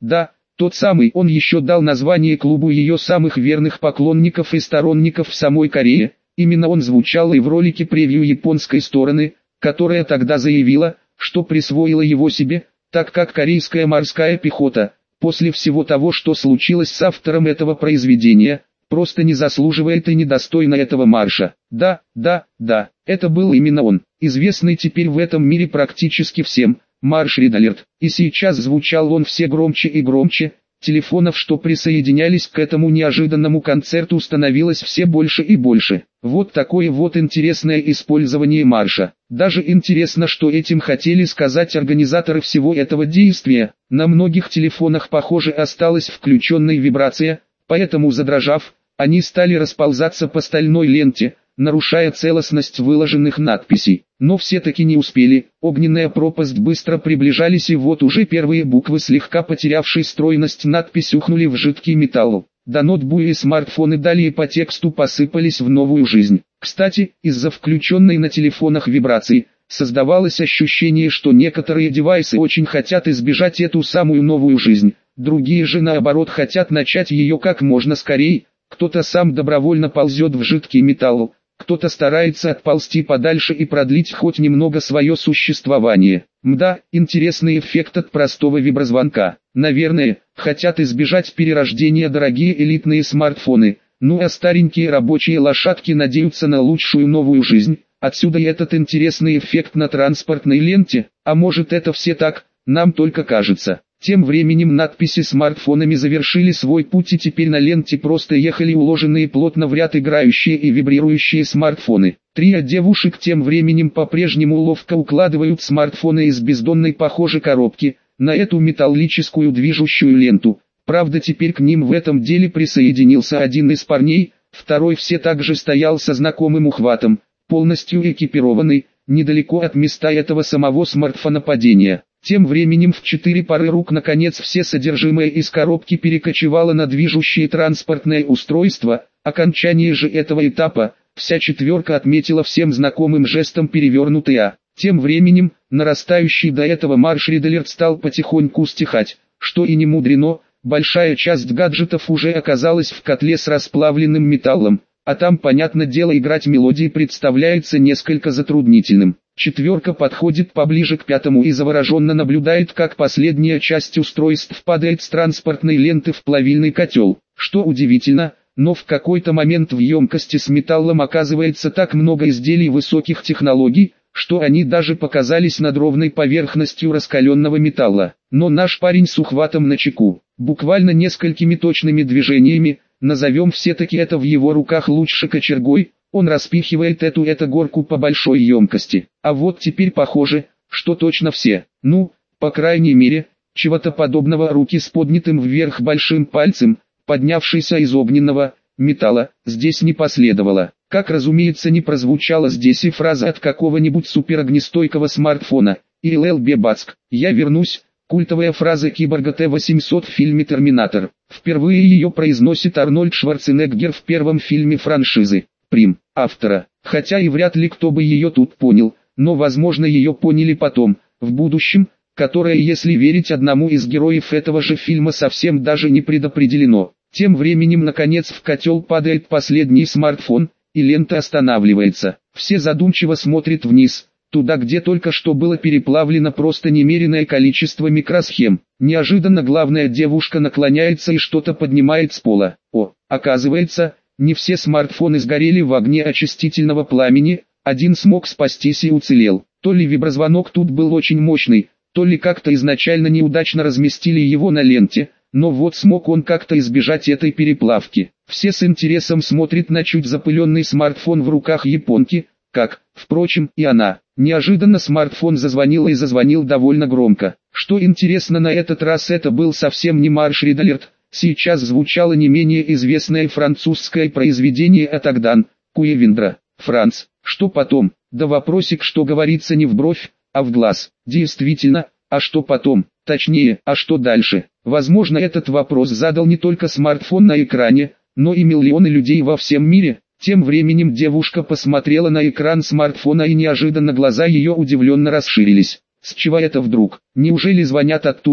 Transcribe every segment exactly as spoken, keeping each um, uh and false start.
Да, тот самый. Он еще дал название клубу ее самых верных поклонников и сторонников в самой Корее. Именно он звучал и в ролике превью японской стороны, которая тогда заявила, что присвоила его себе, так как корейская морская пехота, после всего того, что случилось с автором этого произведения, просто не заслуживает и недостойна этого марша. Да, да, да, это был именно он, известный теперь в этом мире практически всем, марш Red Alert. И сейчас звучал он все громче и громче, телефонов, что присоединялись к этому неожиданному концерту, становилось все больше и больше. Вот такое вот интересное использование марша. Даже интересно, что этим хотели сказать организаторы всего этого действия. На многих телефонах, похоже, осталась включенная вибрация, поэтому, задрожав, они стали расползаться по стальной ленте, нарушая целостность выложенных надписей. Но все-таки не успели, огненная пропасть быстро приближались, и вот уже первые буквы, слегка потерявшие стройность надпись, ухнули в жидкий металл. Да ноутбуки и смартфоны далее по тексту посыпались в новую жизнь. Кстати, из-за включенной на телефонах вибрации, создавалось ощущение, что некоторые девайсы очень хотят избежать эту самую новую жизнь, другие же наоборот хотят начать ее как можно скорее. Кто-то сам добровольно ползет в жидкий металл, кто-то старается отползти подальше и продлить хоть немного свое существование. Мда, интересный эффект от простого виброзвонка. Наверное, хотят избежать перерождения дорогие элитные смартфоны, ну а старенькие рабочие лошадки надеются на лучшую новую жизнь. Отсюда и этот интересный эффект на транспортной ленте, а может это все так, нам только кажется. Тем временем надписи смартфонами завершили свой путь, и теперь на ленте просто ехали уложенные плотно в ряд играющие и вибрирующие смартфоны. Трио девушек тем временем по-прежнему ловко укладывают смартфоны из бездонной, похожей коробки на эту металлическую движущую ленту. Правда, теперь к ним в этом деле присоединился один из парней, второй все так же стоял со знакомым ухватом, полностью экипированный, недалеко от места этого самого смартфонопадения. Тем временем в четыре пары рук наконец все содержимое из коробки перекочевало на движущее транспортное устройство. Окончание же этого этапа вся четверка отметила всем знакомым жестом перевернутый А. Тем временем, нарастающий до этого марш Red Alert стал потихоньку стихать, что и не мудрено, большая часть гаджетов уже оказалась в котле с расплавленным металлом, а там, понятное дело, играть мелодии представляется несколько затруднительным. Четверка подходит поближе к пятому и завороженно наблюдает, как последняя часть устройств падает с транспортной ленты в плавильный котел. Что удивительно, но в какой-то момент в емкости с металлом оказывается так много изделий высоких технологий, что они даже показались над ровной поверхностью раскаленного металла. Но наш парень с ухватом начеку, буквально несколькими точными движениями, назовем все-таки это в его руках лучше кочергой, он распихивает эту-эту горку по большой емкости. А вот теперь похоже, что точно все, ну, по крайней мере, чего-то подобного руки с поднятым вверх большим пальцем, поднявшийся из огненного металла, здесь не последовало. Как разумеется, не прозвучала здесь и фраза от какого-нибудь суперогнестойкого смартфона. И эл эл би бацк, я вернусь. Культовая фраза киборга Т восемьсот в фильме «Терминатор». Впервые ее произносит Арнольд Шварценеггер в первом фильме франшизы «Прим» автора. Хотя и вряд ли кто бы ее тут понял, но возможно ее поняли потом, в будущем, которое, если верить одному из героев этого же фильма, совсем даже не предопределено. Тем временем наконец в котел падает последний смартфон, и лента останавливается. Все задумчиво смотрят вниз, туда, где только что было переплавлено просто немеренное количество микросхем. Неожиданно главная девушка наклоняется и что-то поднимает с пола. О, оказывается, не все смартфоны сгорели в огне очистительного пламени, один смог спастись и уцелел. То ли виброзвонок тут был очень мощный, то ли как-то изначально неудачно разместили его на ленте, но вот смог он как-то избежать этой переплавки. Все с интересом смотрят на чуть запыленный смартфон в руках японки, как, впрочем, и она. Неожиданно смартфон зазвонил и зазвонил довольно громко. Что интересно, на этот раз это был совсем не марш Red Alert, сейчас звучало не менее известное французское произведение от Агдан, Куевиндра, Франц. Что потом? Да вопросик, что говорится, не в бровь, а в глаз. Действительно, а что потом? Точнее, а что дальше? Возможно, этот вопрос задал не только смартфон на экране, но и миллионы людей во всем мире. Тем временем девушка посмотрела на экран смартфона, и неожиданно глаза ее удивленно расширились. С чего это вдруг? Неужели звонят оттуда?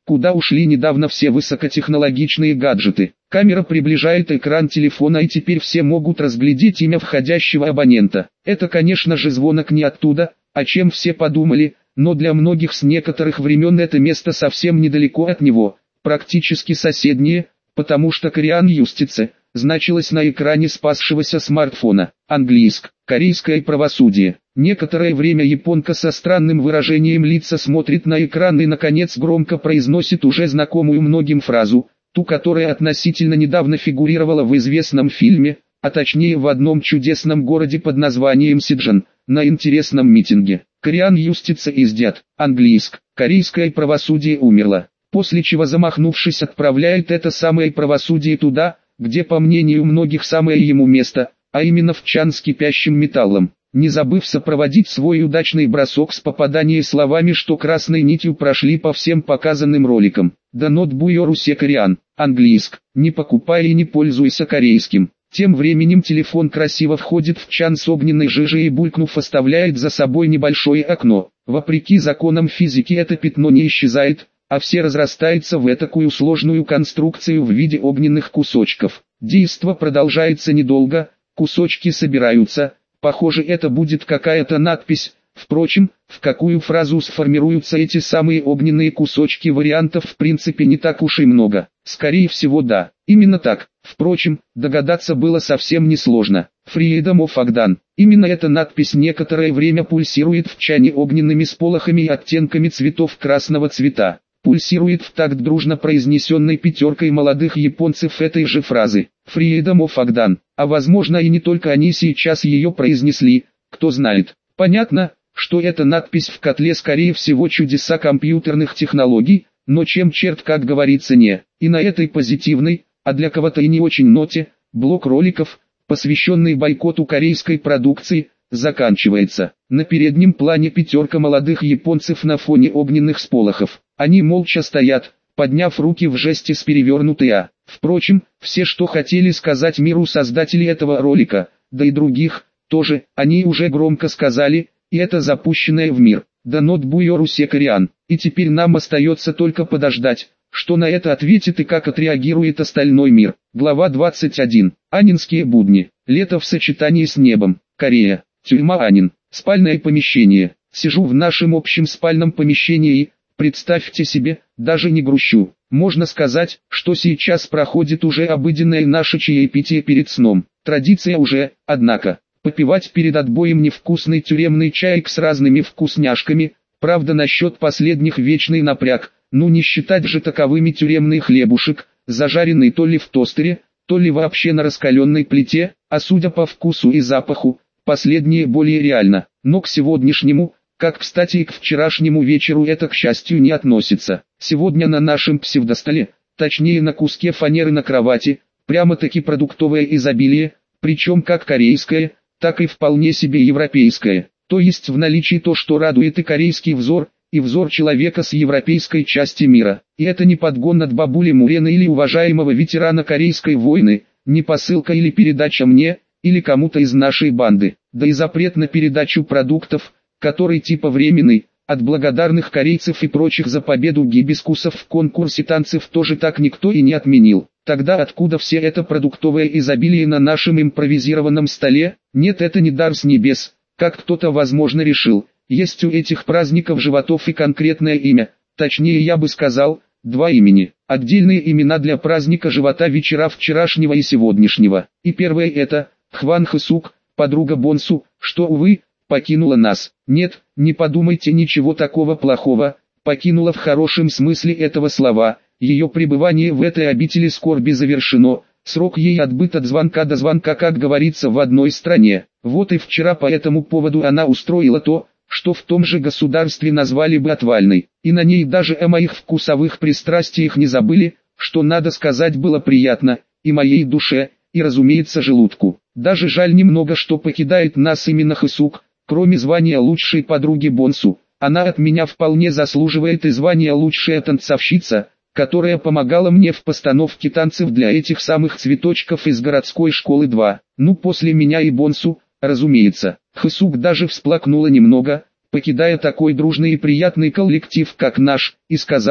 Куда ушли недавно все высокотехнологичные гаджеты? Камера приближает экран телефона, и теперь все могут разглядеть имя входящего абонента. Это, конечно же, звонок не оттуда, о чем все подумали, но для многих с некоторых времен это место совсем недалеко от него, практически соседнее, потому что Кориан Юстице значилось на экране спасшегося смартфона. Английск, корейское правосудие. Некоторое время японка со странным выражением лица смотрит на экран и наконец громко произносит уже знакомую многим фразу, ту, которая относительно недавно фигурировала в известном фильме, а точнее в одном чудесном городе под названием Сиджан, на интересном митинге. Кориан Юстице издят. Английск, корейское правосудие умерло. После чего, замахнувшись, отправляет это самое правосудие туда, где по мнению многих самое ему место, а именно в чан с кипящим металлом, не забыв сопроводить свой удачный бросок с попаданием словами, что красной нитью прошли по всем показанным роликам. Да нот буйорусе Кориан, английск, не покупай и не пользуйся корейским. Тем временем телефон красиво входит в чан с огненной жижей и, булькнув, оставляет за собой небольшое окно. Вопреки законам физики это пятно не исчезает, а все разрастается в этакую сложную конструкцию в виде огненных кусочков. Действо продолжается недолго, кусочки собираются, похоже, это будет какая-то надпись. Впрочем, в какую фразу сформируются эти самые огненные кусочки, вариантов в принципе не так уж и много. Скорее всего, да, именно так. Впрочем, догадаться было совсем несложно. Freedom of Agdan. Именно эта надпись некоторое время пульсирует в чане огненными сполохами и оттенками цветов красного цвета. Пульсирует в такт дружно произнесенной пятеркой молодых японцев этой же фразы. Freedom of Agdan. А возможно и не только они сейчас ее произнесли, кто знает. Понятно, что эта надпись в котле скорее всего чудеса компьютерных технологий, но чем черт, как говорится, не. И на этой позитивной, а для кого-то и не очень ноте, блок роликов, посвященный бойкоту корейской продукции, заканчивается. На переднем плане пятерка молодых японцев на фоне огненных сполохов. Они молча стоят, подняв руки в жесте с перевернутой «А». Впрочем, все, что хотели сказать миру создатели этого ролика, да и других, тоже, они уже громко сказали, и это запущенное в мир. Да нот буйорусе Кориан. И теперь нам остается только подождать, что на это ответит и как отреагирует остальной мир. Глава двадцать один. Анинские будни. Лето в сочетании с небом. Корея. Тюрьма Анин. Спальное помещение. Сижу в нашем общем спальном помещении и, представьте себе, даже не грущу. Можно сказать, что сейчас проходит уже обыденное наше чаепитие перед сном. Традиция уже, однако, попивать перед отбоем невкусный тюремный чаек с разными вкусняшками. Правда, насчет последних вечный напряг, ну не считать же таковыми тюремный хлебушек, зажаренный то ли в тостере, то ли вообще на раскаленной плите, а судя по вкусу и запаху, последнее более реально. Но к сегодняшнему, как кстати и к вчерашнему вечеру, это к счастью не относится. Сегодня на нашем псевдостоле, точнее на куске фанеры на кровати, прямо-таки продуктовое изобилие, причем как корейское, так и вполне себе европейское. То есть в наличии то, что радует и корейский взор, и взор человека с европейской части мира. И это не подгон от бабули Мурена или уважаемого ветерана Корейской войны, не посылка или передача мне, или кому-то из нашей банды. Да и запрет на передачу продуктов, который типа временный, от благодарных корейцев и прочих за победу гибискусов в конкурсе танцев тоже так никто и не отменил. Тогда откуда все это продуктовое изобилие на нашем импровизированном столе? Нет, это не дар с небес, как кто-то возможно решил. Есть у этих праздников животов и конкретное имя, точнее я бы сказал, два имени. Отдельные имена для праздника живота вечера вчерашнего и сегодняшнего. И первое это Хван Хэсук, подруга Бонсу, что, увы, покинула нас. Нет, не подумайте ничего такого плохого, покинула в хорошем смысле этого слова. Ее пребывание в этой обители скорби завершено, срок ей отбыт от звонка до звонка, как говорится в одной стране. Вот и вчера по этому поводу она устроила то, что в том же государстве назвали бы отвальной. И на ней даже о моих вкусовых пристрастиях не забыли, что надо сказать было приятно, и моей душе, и разумеется желудку. Даже жаль немного, что покидает нас именно Хэсук. Кроме звания лучшей подруги Бонсу, она от меня вполне заслуживает и звания лучшая танцовщица, которая помогала мне в постановке танцев для этих самых цветочков из городской школы два. Ну после меня и Бонсу, разумеется. Хэсук даже всплакнула немного, покидая такой дружный и приятный коллектив как наш, и сказала,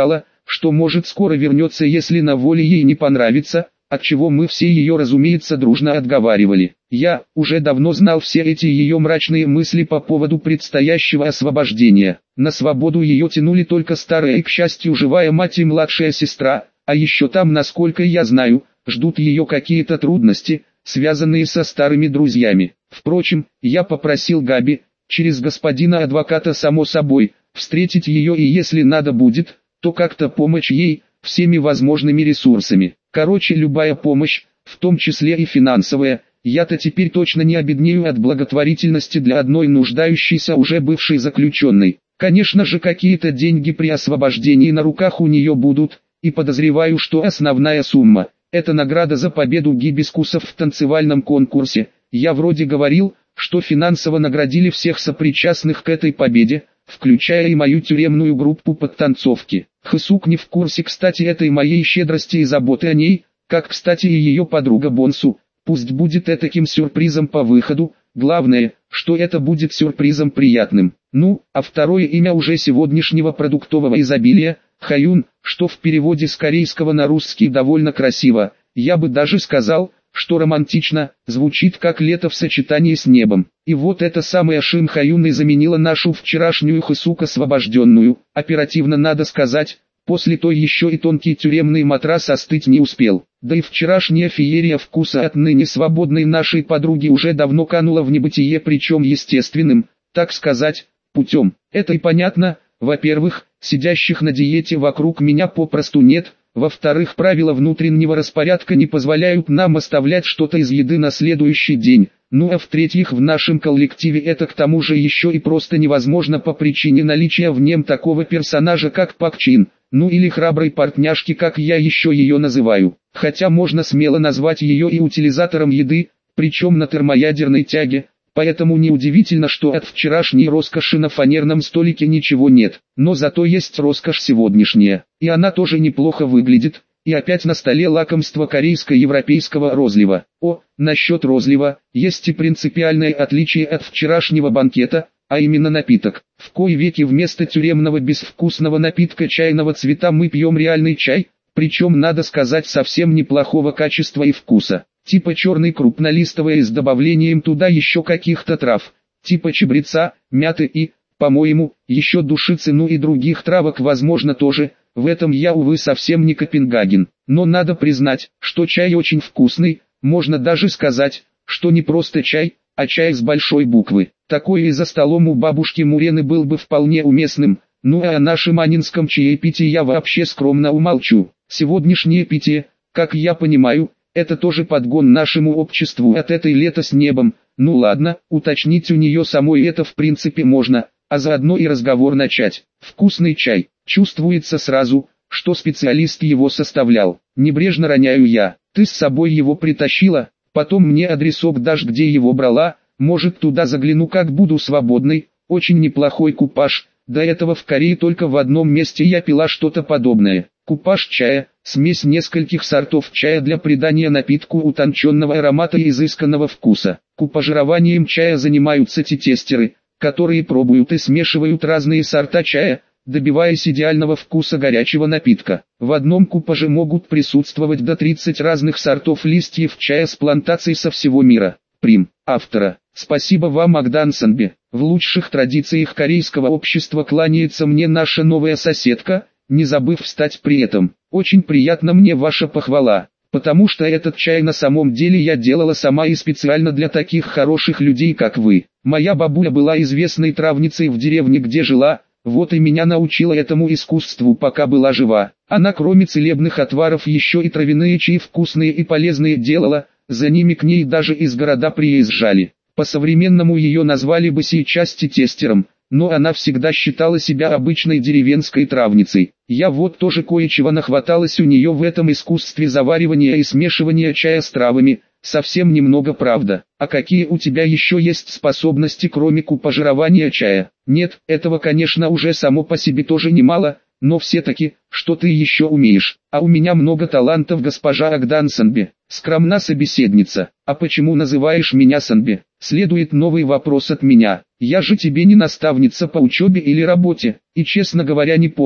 что может скоро вернется, если на воле ей не понравится, от чего мы все ее, разумеется, дружно отговаривали. Я уже давно знал все эти ее мрачные мысли по поводу предстоящего освобождения. На свободу ее тянули только старая и, к счастью, живая мать и младшая сестра, а еще там, насколько я знаю, ждут ее какие-то трудности, связанные со старыми друзьями. Впрочем, я попросил Габи, через господина адвоката само собой, встретить ее и если надо будет, то как-то помочь ей, всеми возможными ресурсами. Короче, любая помощь, в том числе и финансовая, я-то теперь точно не обеднею от благотворительности для одной нуждающейся уже бывшей заключенной. Конечно же, какие-то деньги при освобождении на руках у нее будут, и подозреваю, что основная сумма – это награда за победу гибискусов в танцевальном конкурсе. Я вроде говорил, что финансово наградили всех сопричастных к этой победе, включая и мою тюремную группу подтанцовки. Хысук не в курсе, кстати, этой моей щедрости и заботы о ней, как, кстати, и ее подруга Бонсу. Пусть будет этаким сюрпризом по выходу, главное, что это будет сюрпризом приятным. Ну, а второе имя уже сегодняшнего продуктового изобилия – Хаюн, что в переводе с корейского на русский довольно красиво, я бы даже сказал, что романтично, звучит как лето в сочетании с небом. И вот эта самая Шин Хаюн и заменила нашу вчерашнюю Хысук освобожденную, оперативно надо сказать, после той еще и тонкий тюремный матрас остыть не успел. Да и вчерашняя феерия вкуса отныне свободной нашей подруги уже давно канула в небытие, причем естественным, так сказать, путем. Это и понятно, во-первых, сидящих на диете вокруг меня попросту нет, во-вторых, правила внутреннего распорядка не позволяют нам оставлять что-то из еды на следующий день, ну а в-третьих, в нашем коллективе это к тому же еще и просто невозможно по причине наличия в нем такого персонажа как Пак Чин, ну или храброй партняшки, как я еще ее называю. Хотя можно смело назвать ее и утилизатором еды, причем на термоядерной тяге. Поэтому неудивительно, что от вчерашней роскоши на фанерном столике ничего нет. Но зато есть роскошь сегодняшняя. И она тоже неплохо выглядит. И опять на столе лакомство корейско-европейского розлива. О, насчет розлива, есть и принципиальное отличие от вчерашнего банкета, а именно напиток. В кои веки вместо тюремного безвкусного напитка чайного цвета мы пьем реальный чай, причем надо сказать совсем неплохого качества и вкуса. Типа черный крупнолистовый с добавлением туда еще каких-то трав, типа чабреца, мяты и, по-моему, еще душицы, ну и других травок возможно тоже. В этом я, увы, совсем не Копенгаген. Но надо признать, что чай очень вкусный, можно даже сказать, что не просто чай, а чай с большой буквы. Такой и за столом у бабушки Мурены был бы вполне уместным. Ну а о нашем анинском чаепитии я вообще скромно умолчу. Сегодняшнее питье, как я понимаю, это тоже подгон нашему обществу от этой лета с небом. Ну ладно, уточнить у нее самой это в принципе можно, а заодно и разговор начать. Вкусный чай. Чувствуется сразу, что специалист его составлял. Небрежно роняю я. Ты с собой его притащила, потом мне адресок дашь, где его брала, может туда загляну, как буду свободной. Очень неплохой купаж. До этого в Корее только в одном месте я пила что-то подобное. Купаж чая, смесь нескольких сортов чая для придания напитку утонченного аромата и изысканного вкуса. Купажированием чая занимаются те тестеры, которые пробуют и смешивают разные сорта чая, добиваясь идеального вкуса горячего напитка. В одном купаже могут присутствовать до тридцати разных сортов листьев чая с плантаций со всего мира. Прим. Автора. Спасибо вам, Агдан Санбе. В лучших традициях корейского общества кланяется мне наша новая соседка, не забыв встать при этом. Очень приятно мне ваша похвала, потому что этот чай на самом деле я делала сама и специально для таких хороших людей, как вы. Моя бабуля была известной травницей в деревне, где жила, вот и меня научила этому искусству, пока была жива. Она кроме целебных отваров еще и травяные чаи вкусные и полезные делала, за ними к ней даже из города приезжали. По-современному ее назвали бы сейчас тестером, но она всегда считала себя обычной деревенской травницей. Я вот тоже кое-чего нахваталась у нее в этом искусстве заваривания и смешивания чая с травами, совсем немного, правда. А какие у тебя еще есть способности, кроме купажирования чая? Нет, этого, конечно, уже само по себе тоже немало, но все-таки, что ты еще умеешь? А у меня много талантов, госпожа Агдан Санбе. Скромна собеседница. А почему называешь меня Санбе? Следует новый вопрос от меня. Я же тебе не наставница по учебе или работе, и честно говоря не помню,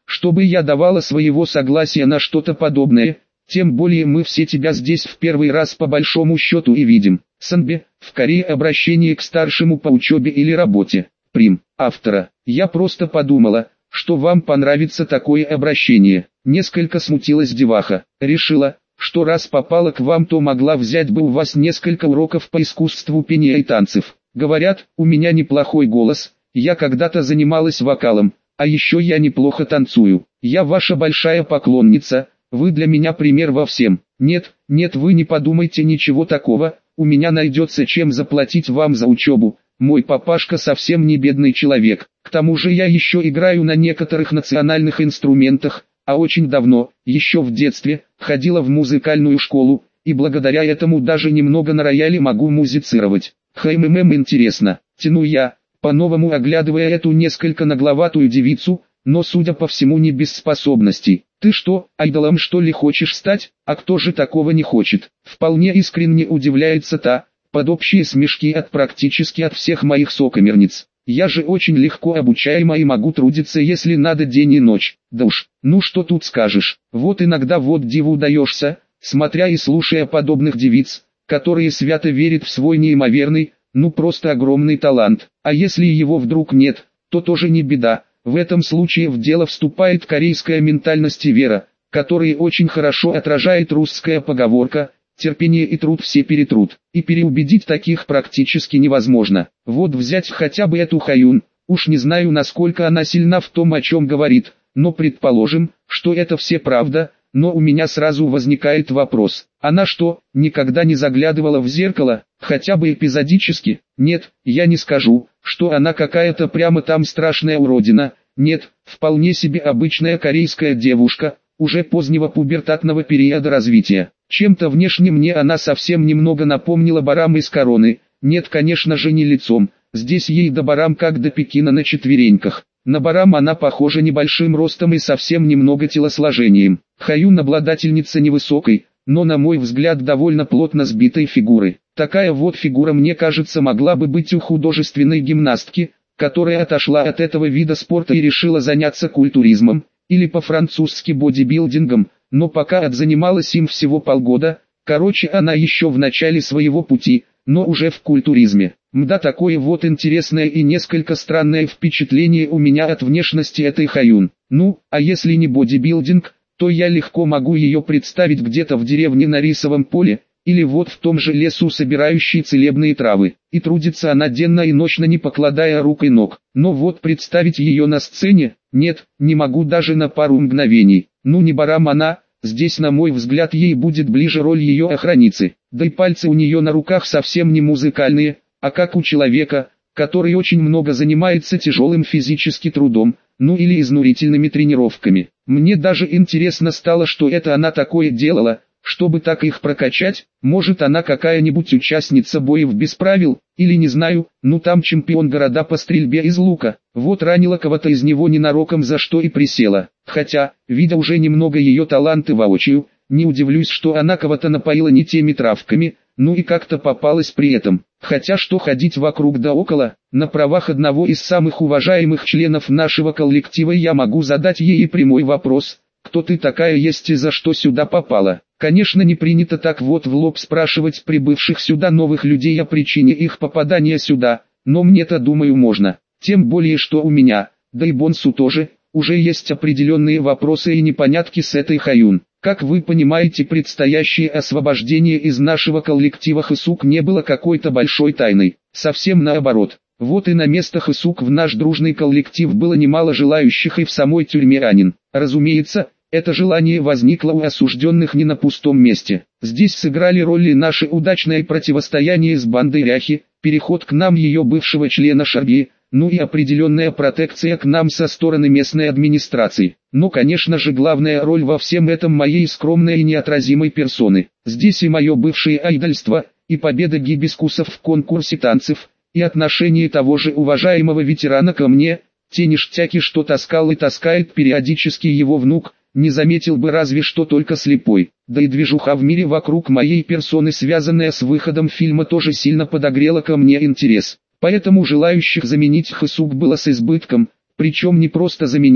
чтобы я давала своего согласия на что-то подобное, тем более мы все тебя здесь в первый раз по большому счету и видим. Санбе, в Корее обращение к старшему по учебе или работе. Прим. Автора. Я просто подумала, что вам понравится такое обращение. Несколько смутилась деваха. Решила, что раз попала к вам, то могла взять бы у вас несколько уроков по искусству пения и танцев. Говорят, у меня неплохой голос, я когда-то занималась вокалом, а еще я неплохо танцую. Я ваша большая поклонница, вы для меня пример во всем. Нет, нет, вы не подумайте ничего такого, у меня найдется чем заплатить вам за учебу. Мой папашка совсем не бедный человек, к тому же я еще играю на некоторых национальных инструментах, а очень давно, еще в детстве, ходила в музыкальную школу, и благодаря этому даже немного на рояле могу музицировать. Хммм, интересно, тяну я, по-новому оглядывая эту несколько нагловатую девицу, но судя по всему не без способностей. Ты что, айдолом что ли хочешь стать? А кто же такого не хочет? Вполне искренне удивляется та, под общие смешки от практически от всех моих сокамерниц. Я же очень легко обучаема и могу трудиться, если надо, день и ночь. Да уж, ну что тут скажешь, вот иногда вот диву даешься, смотря и слушая подобных девиц, которые свято верят в свой неимоверный, ну просто огромный талант. А если его вдруг нет, то тоже не беда. В этом случае в дело вступает корейская ментальность и вера, которые очень хорошо отражает русская поговорка «терпение и труд все перетрут», и переубедить таких практически невозможно. Вот взять хотя бы эту Хаюн, уж не знаю, насколько она сильна в том, о чем говорит, но предположим, что это все правда, но у меня сразу возникает вопрос: она что, никогда не заглядывала в зеркало, хотя бы эпизодически? Нет, я не скажу, что она какая-то прямо там страшная уродина, нет, вполне себе обычная корейская девушка, уже позднего пубертатного периода развития. Чем-то внешне мне она совсем немного напомнила Барам из Короны, нет, конечно же, не лицом, здесь ей до Барам как до Пекина на четвереньках. На Барам она похожа небольшим ростом и совсем немного телосложением. Хаюн обладательница невысокой, но на мой взгляд довольно плотно сбитой фигуры. Такая вот фигура, мне кажется, могла бы быть у художественной гимнастки, которая отошла от этого вида спорта и решила заняться культуризмом, или по-французски бодибилдингом, но пока отзанималась им всего полгода, короче, она еще в начале своего пути, но уже в культуризме. Мда, такое вот интересное и несколько странное впечатление у меня от внешности этой Хаюн. Ну, а если не бодибилдинг, то я легко могу ее представить где-то в деревне на рисовом поле, или вот в том же лесу, собирающей целебные травы. И трудится она денно и ночно, не покладая рук и ног. Но вот представить ее на сцене, нет, не могу даже на пару мгновений. Ну не Барам она, здесь на мой взгляд ей будет ближе роль ее охранницы. Да и пальцы у нее на руках совсем не музыкальные, а как у человека, который очень много занимается тяжелым физически трудом, ну или изнурительными тренировками. Мне даже интересно стало, что это она такое делала, чтобы так их прокачать. Может, она какая-нибудь участница боев без правил, или не знаю, ну там чемпион города по стрельбе из лука. Вот ранила кого-то из него ненароком, за что и присела. Хотя, видя уже немного ее таланты воочию, не удивлюсь, что она кого-то напоила не теми травками, ну и как-то попалась при этом. Хотя что ходить вокруг да около, на правах одного из самых уважаемых членов нашего коллектива я могу задать ей прямой вопрос: кто ты такая есть и за что сюда попала? Конечно, не принято так вот в лоб спрашивать прибывших сюда новых людей о причине их попадания сюда, но мне-то, думаю, можно. Тем более, что у меня, да и Бонсу тоже, уже есть определенные вопросы и непонятки с этой Хаюн. Как вы понимаете, предстоящее освобождение из нашего коллектива Хэсук не было какой-то большой тайной. Совсем наоборот. Вот и на место Хэсук в наш дружный коллектив было немало желающих и в самой тюрьме Анин. Разумеется, это желание возникло у осужденных не на пустом месте. Здесь сыграли роли наше удачное противостояние с бандой Ряхи, переход к нам ее бывшего члена Шарги, ну и определенная протекция к нам со стороны местной администрации. Но, конечно же, главная роль во всем этом моей скромной и неотразимой персоны. Здесь и мое бывшее айдольство, и победа гибискусов в конкурсе танцев, и отношение того же уважаемого ветерана ко мне, те ништяки, что таскал и таскает периодически его внук, не заметил бы разве что только слепой. Да и движуха в мире вокруг моей персоны, связанная с выходом фильма, тоже сильно подогрела ко мне интерес. Поэтому желающих заменить Хэсук было с избытком, причем не просто заменить,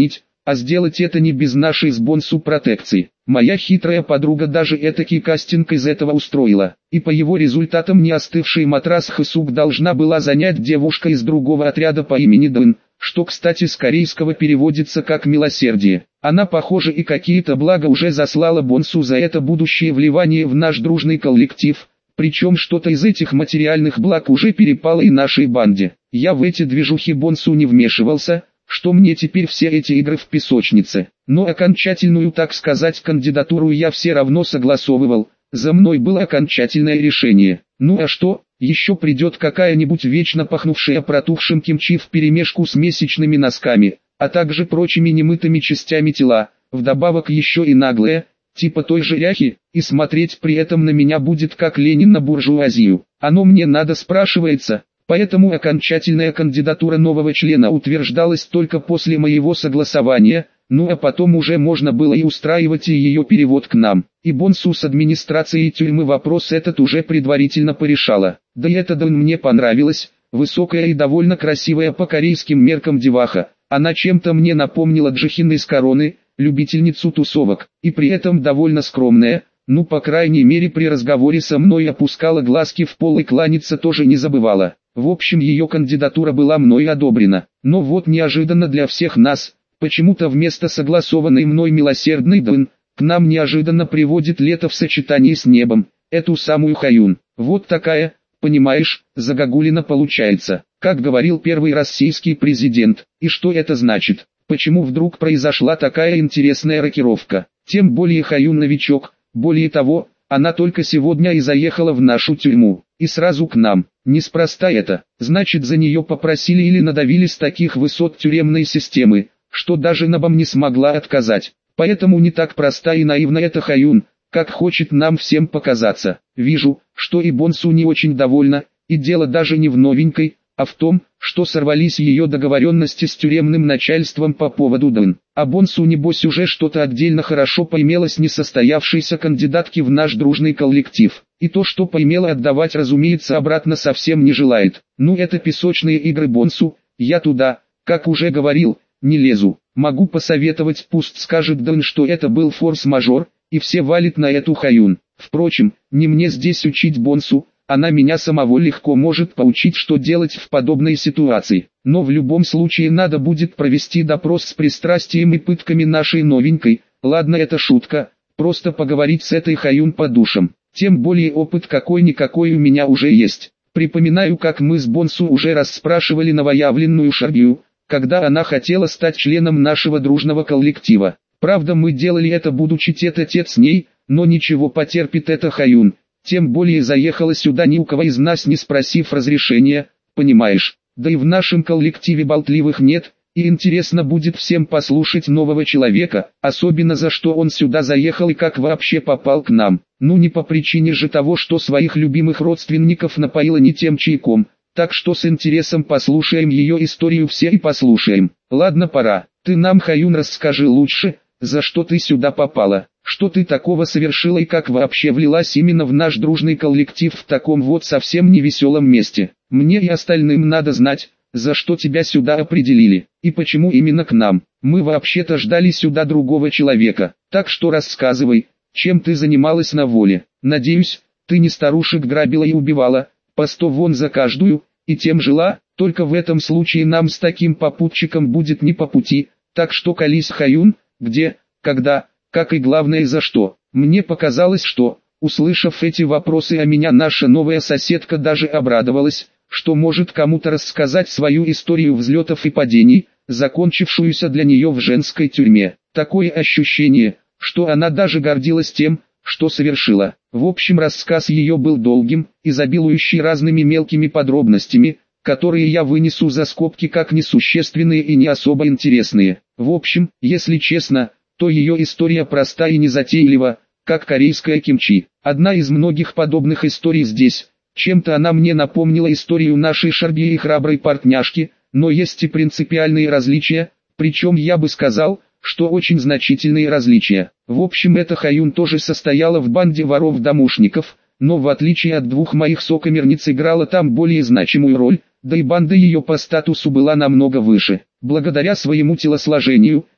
а сделать это не без нашей с Бонсу протекции. Моя хитрая подруга даже этакий кастинг из этого устроила, и по его результатам не остывший матрас Хэсук должна была занять девушка из другого отряда по имени Дэн, что кстати с корейского переводится как «милосердие». Она, похоже, и какие-то блага уже заслала Бонсу за это будущее вливание в наш дружный коллектив, причем что-то из этих материальных благ уже перепало и нашей банде. Я в эти движухи Бонсу не вмешивался, что мне теперь все эти игры в песочнице. Но окончательную, так сказать, кандидатуру я все равно согласовывал, за мной было окончательное решение. Ну а что, еще придет какая-нибудь вечно пахнувшая протухшим кимчи вперемешку с месячными носками, а также прочими немытыми частями тела, вдобавок еще и наглая, типа той же ряхи, и смотреть при этом на меня будет как Ленин на буржуазию. Оно мне надо, спрашивается. Поэтому окончательная кандидатура нового члена утверждалась только после моего согласования, ну а потом уже можно было и устраивать и ее перевод к нам. И Бонсу с администрацией тюрьмы вопрос этот уже предварительно порешала. Да и эта Дэн мне понравилась, высокая и довольно красивая по корейским меркам деваха. Она чем-то мне напомнила Джихин из Короны, любительницу тусовок, и при этом довольно скромная. Ну, по крайней мере, при разговоре со мной опускала глазки в пол и кланяться тоже не забывала. В общем, ее кандидатура была мной одобрена. Но вот неожиданно для всех нас, почему-то вместо согласованной мной милосердной Дэн, к нам неожиданно приводит лето в сочетании с небом, эту самую Хаюн. Вот такая, понимаешь, загогулина получается, как говорил первый российский президент. И что это значит? Почему вдруг произошла такая интересная рокировка? Тем более Хаюн новичок. Более того, она только сегодня и заехала в нашу тюрьму, и сразу к нам. Неспроста это, значит, за нее попросили или надавили с таких высот тюремной системы, что даже Набам не смогла отказать. Поэтому не так проста и наивна эта Хаюн, как хочет нам всем показаться. Вижу, что и Бонсу не очень довольна, и дело даже не в новенькой, а в том, что сорвались ее договоренности с тюремным начальством по поводу Дэн. А Бонсу небось уже что-то отдельно хорошо поимелось несостоявшейся кандидатки в наш дружный коллектив. И то, что поимела, отдавать, разумеется, обратно совсем не желает. Ну это песочные игры Бонсу, я туда, как уже говорил, не лезу. Могу посоветовать, пусть скажет Дэн, что это был форс-мажор, и все валит на эту Хаюн. Впрочем, не мне здесь учить Бонсу. Она меня самого легко может поучить, что делать в подобной ситуации. Но в любом случае надо будет провести допрос с пристрастием и пытками нашей новенькой. Ладно, это шутка, просто поговорить с этой Хаюн по душам. Тем более опыт какой-никакой у меня уже есть. Припоминаю, как мы с Бонсу уже раз спрашивали новоявленную Шаргю, когда она хотела стать членом нашего дружного коллектива. Правда, мы делали это будучи тет-а-тет с ней, но ничего, потерпит эта Хаюн. Тем более заехала сюда ни у кого из нас не спросив разрешения, понимаешь. Да и в нашем коллективе болтливых нет, и интересно будет всем послушать нового человека, особенно за что он сюда заехал и как вообще попал к нам. Ну не по причине же того, что своих любимых родственников напоила не тем чайком, так что с интересом послушаем ее историю все и послушаем. Ладно, пора, ты нам, Хаюн, расскажи лучше, за что ты сюда попала. Что ты такого совершила и как вообще влилась именно в наш дружный коллектив в таком вот совсем невеселом месте? Мне и остальным надо знать, за что тебя сюда определили, и почему именно к нам. Мы вообще-то ждали сюда другого человека, так что рассказывай, чем ты занималась на воле. Надеюсь, ты не старушек грабила и убивала, по сто вон за каждую, и тем жила, только в этом случае нам с таким попутчиком будет не по пути, так что колись, Хаюн, где, когда... Как и главное, за что. Мне показалось, что, услышав эти вопросы о меня, наша новая соседка даже обрадовалась, что может кому-то рассказать свою историю взлетов и падений, закончившуюся для нее в женской тюрьме. Такое ощущение, что она даже гордилась тем, что совершила. В общем, рассказ ее был долгим, изобилующий разными мелкими подробностями, которые я вынесу за скобки как несущественные и не особо интересные. В общем, если честно, то ее история проста и незатейлива, как корейская кимчи. Одна из многих подобных историй здесь. Чем-то она мне напомнила историю нашей Шарги и храброй партняшки, но есть и принципиальные различия, причем я бы сказал, что очень значительные различия. В общем, эта Хаюн тоже состояла в банде воров-домушников, но в отличие от двух моих сокамерниц играла там более значимую роль, да и банда ее по статусу была намного выше. Благодаря своему телосложению,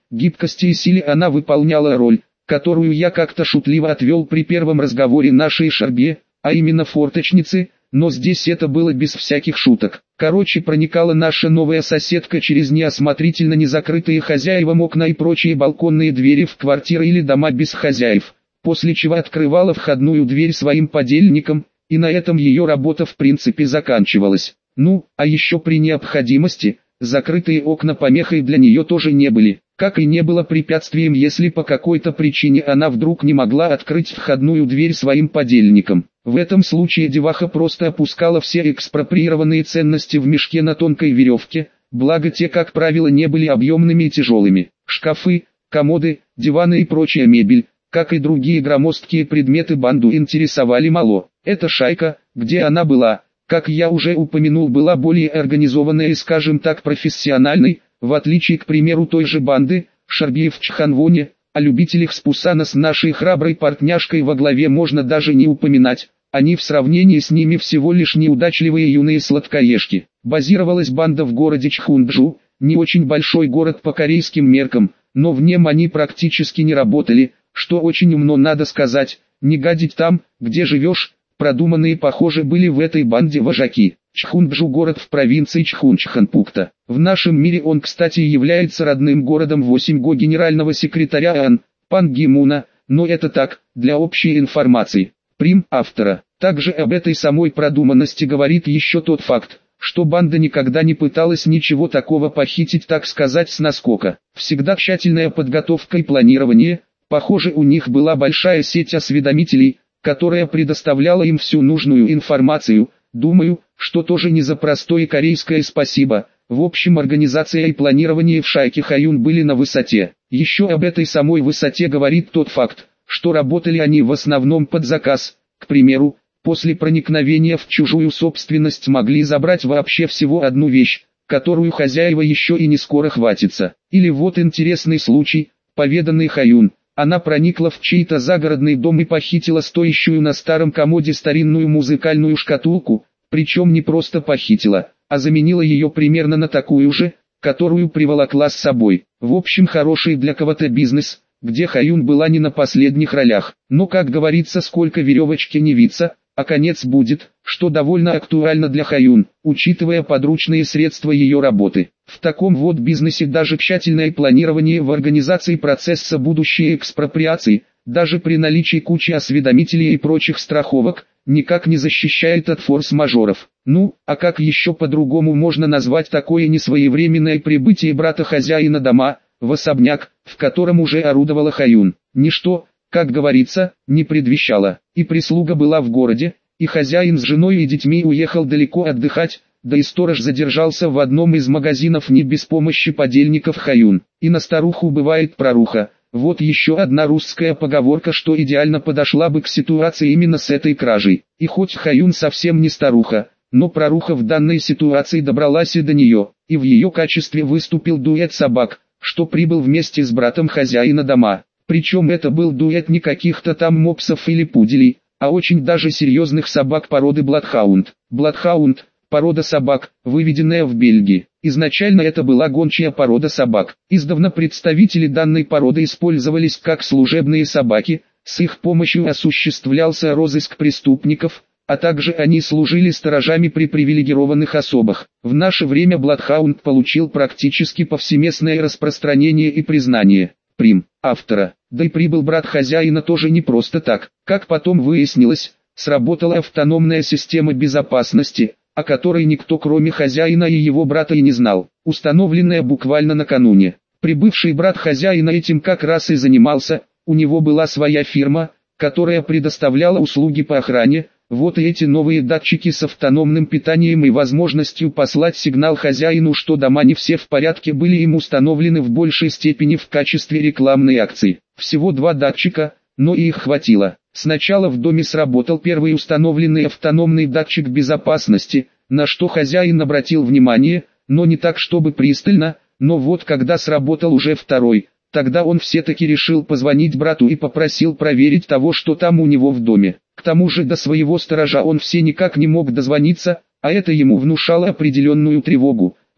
гибкости и силе она выполняла роль, которую я как-то шутливо отвел при первом разговоре нашей Шарбе, а именно форточницы, но здесь это было без всяких шуток. Короче, проникала наша новая соседка через неосмотрительно незакрытые хозяевам окна и прочие балконные двери в квартиры или дома без хозяев, после чего открывала входную дверь своим подельникам, и на этом ее работа в принципе заканчивалась. Ну, а еще при необходимости, закрытые окна помехой для нее тоже не были, как и не было препятствием, если по какой-то причине она вдруг не могла открыть входную дверь своим подельникам. В этом случае деваха просто опускала все экспроприированные ценности в мешке на тонкой веревке, благо те, как правило, не были объемными и тяжелыми. Шкафы, комоды, диваны и прочая мебель, как и другие громоздкие предметы, банду интересовали мало. Эта шайка, где она была, как я уже упомянул, была более организованной и, скажем так, профессиональной, в отличие, к примеру, той же банды Шарбиев в Чханвоне. О любителях Спусана с нашей храброй партняшкой во главе можно даже не упоминать, они в сравнении с ними всего лишь неудачливые юные сладкоежки. Базировалась банда в городе Чхунджу, не очень большой город по корейским меркам, но в нем они практически не работали, что очень умно, надо сказать, не гадить там, где живешь. Продуманные, похоже, были в этой банде вожаки. Чхунджу — город в провинции Чхунчханпукта. В нашем мире он, кстати, является родным городом восемь го генерального секретаря ООН, Пан Ги Муна, но это так, для общей информации. Прим. Автора. Также об этой самой продуманности говорит еще тот факт, что банда никогда не пыталась ничего такого похитить, так сказать, с наскока. Всегда тщательная подготовка и планирование. Похоже, у них была большая сеть осведомителей, которая предоставляла им всю нужную информацию. Думаю, что тоже не за простое корейское спасибо. В общем, организация и планирование в шайке Хаюн были на высоте. Еще об этой самой высоте говорит тот факт, что работали они в основном под заказ. К примеру, после проникновения в чужую собственность могли забрать вообще всего одну вещь, которую хозяева еще и не скоро хватится. Или вот интересный случай, поведанный Хаюн. Она проникла в чей-то загородный дом и похитила стоящую на старом комоде старинную музыкальную шкатулку, причем не просто похитила, а заменила ее примерно на такую же, которую приволокла с собой. В общем, хороший для кого-то бизнес, где Хаюн была не на последних ролях. Но, как говорится, сколько веревочки не виться, а конец будет, что довольно актуально для Хаюн, учитывая подручные средства ее работы. В таком вот бизнесе даже тщательное планирование в организации процесса будущей экспроприации, даже при наличии кучи осведомителей и прочих страховок, никак не защищает от форс-мажоров. Ну, а как еще по-другому можно назвать такое несвоевременное прибытие брата-хозяина дома, в особняк, в котором уже орудовала Хаюн? Ничто, как говорится, не предвещало. И прислуга была в городе, и хозяин с женой и детьми уехал далеко отдыхать, да и сторож задержался в одном из магазинов не без помощи подельников Хаюн. И на старуху бывает проруха. Вот еще одна русская поговорка, что идеально подошла бы к ситуации именно с этой кражей. И хоть Хаюн совсем не старуха, но проруха в данной ситуации добралась и до нее, и в ее качестве выступил дуэт собак, что прибыл вместе с братом хозяина дома. Причем это был дуэт не каких-то там мопсов или пуделей, а очень даже серьезных собак породы Бладхаунд. Бладхаунд – порода собак, выведенная в Бельгии. Изначально это была гончая порода собак. Издавна представители данной породы использовались как служебные собаки, с их помощью осуществлялся розыск преступников, а также они служили сторожами при привилегированных особах. В наше время Бладхаунд получил практически повсеместное распространение и признание. Прим. Автора. Да и прибыл брат хозяина тоже не просто так. Как потом выяснилось, сработала автономная система безопасности, о которой никто кроме хозяина и его брата и не знал, установленная буквально накануне. Прибывший брат хозяина этим как раз и занимался, у него была своя фирма, которая предоставляла услуги по охране. Вот и эти новые датчики с автономным питанием и возможностью послать сигнал хозяину, что дома не все в порядке, были им установлены в большей степени в качестве рекламной акции. Всего два датчика, но и их хватило. Сначала в доме сработал первый установленный автономный датчик безопасности, на что хозяин обратил внимание, но не так чтобы пристально, но вот когда сработал уже второй, тогда он все-таки решил позвонить брату и попросил проверить того, что там у него в доме. К тому же до своего сторожа он все никак не мог дозвониться, а это ему внушало определенную тревогу.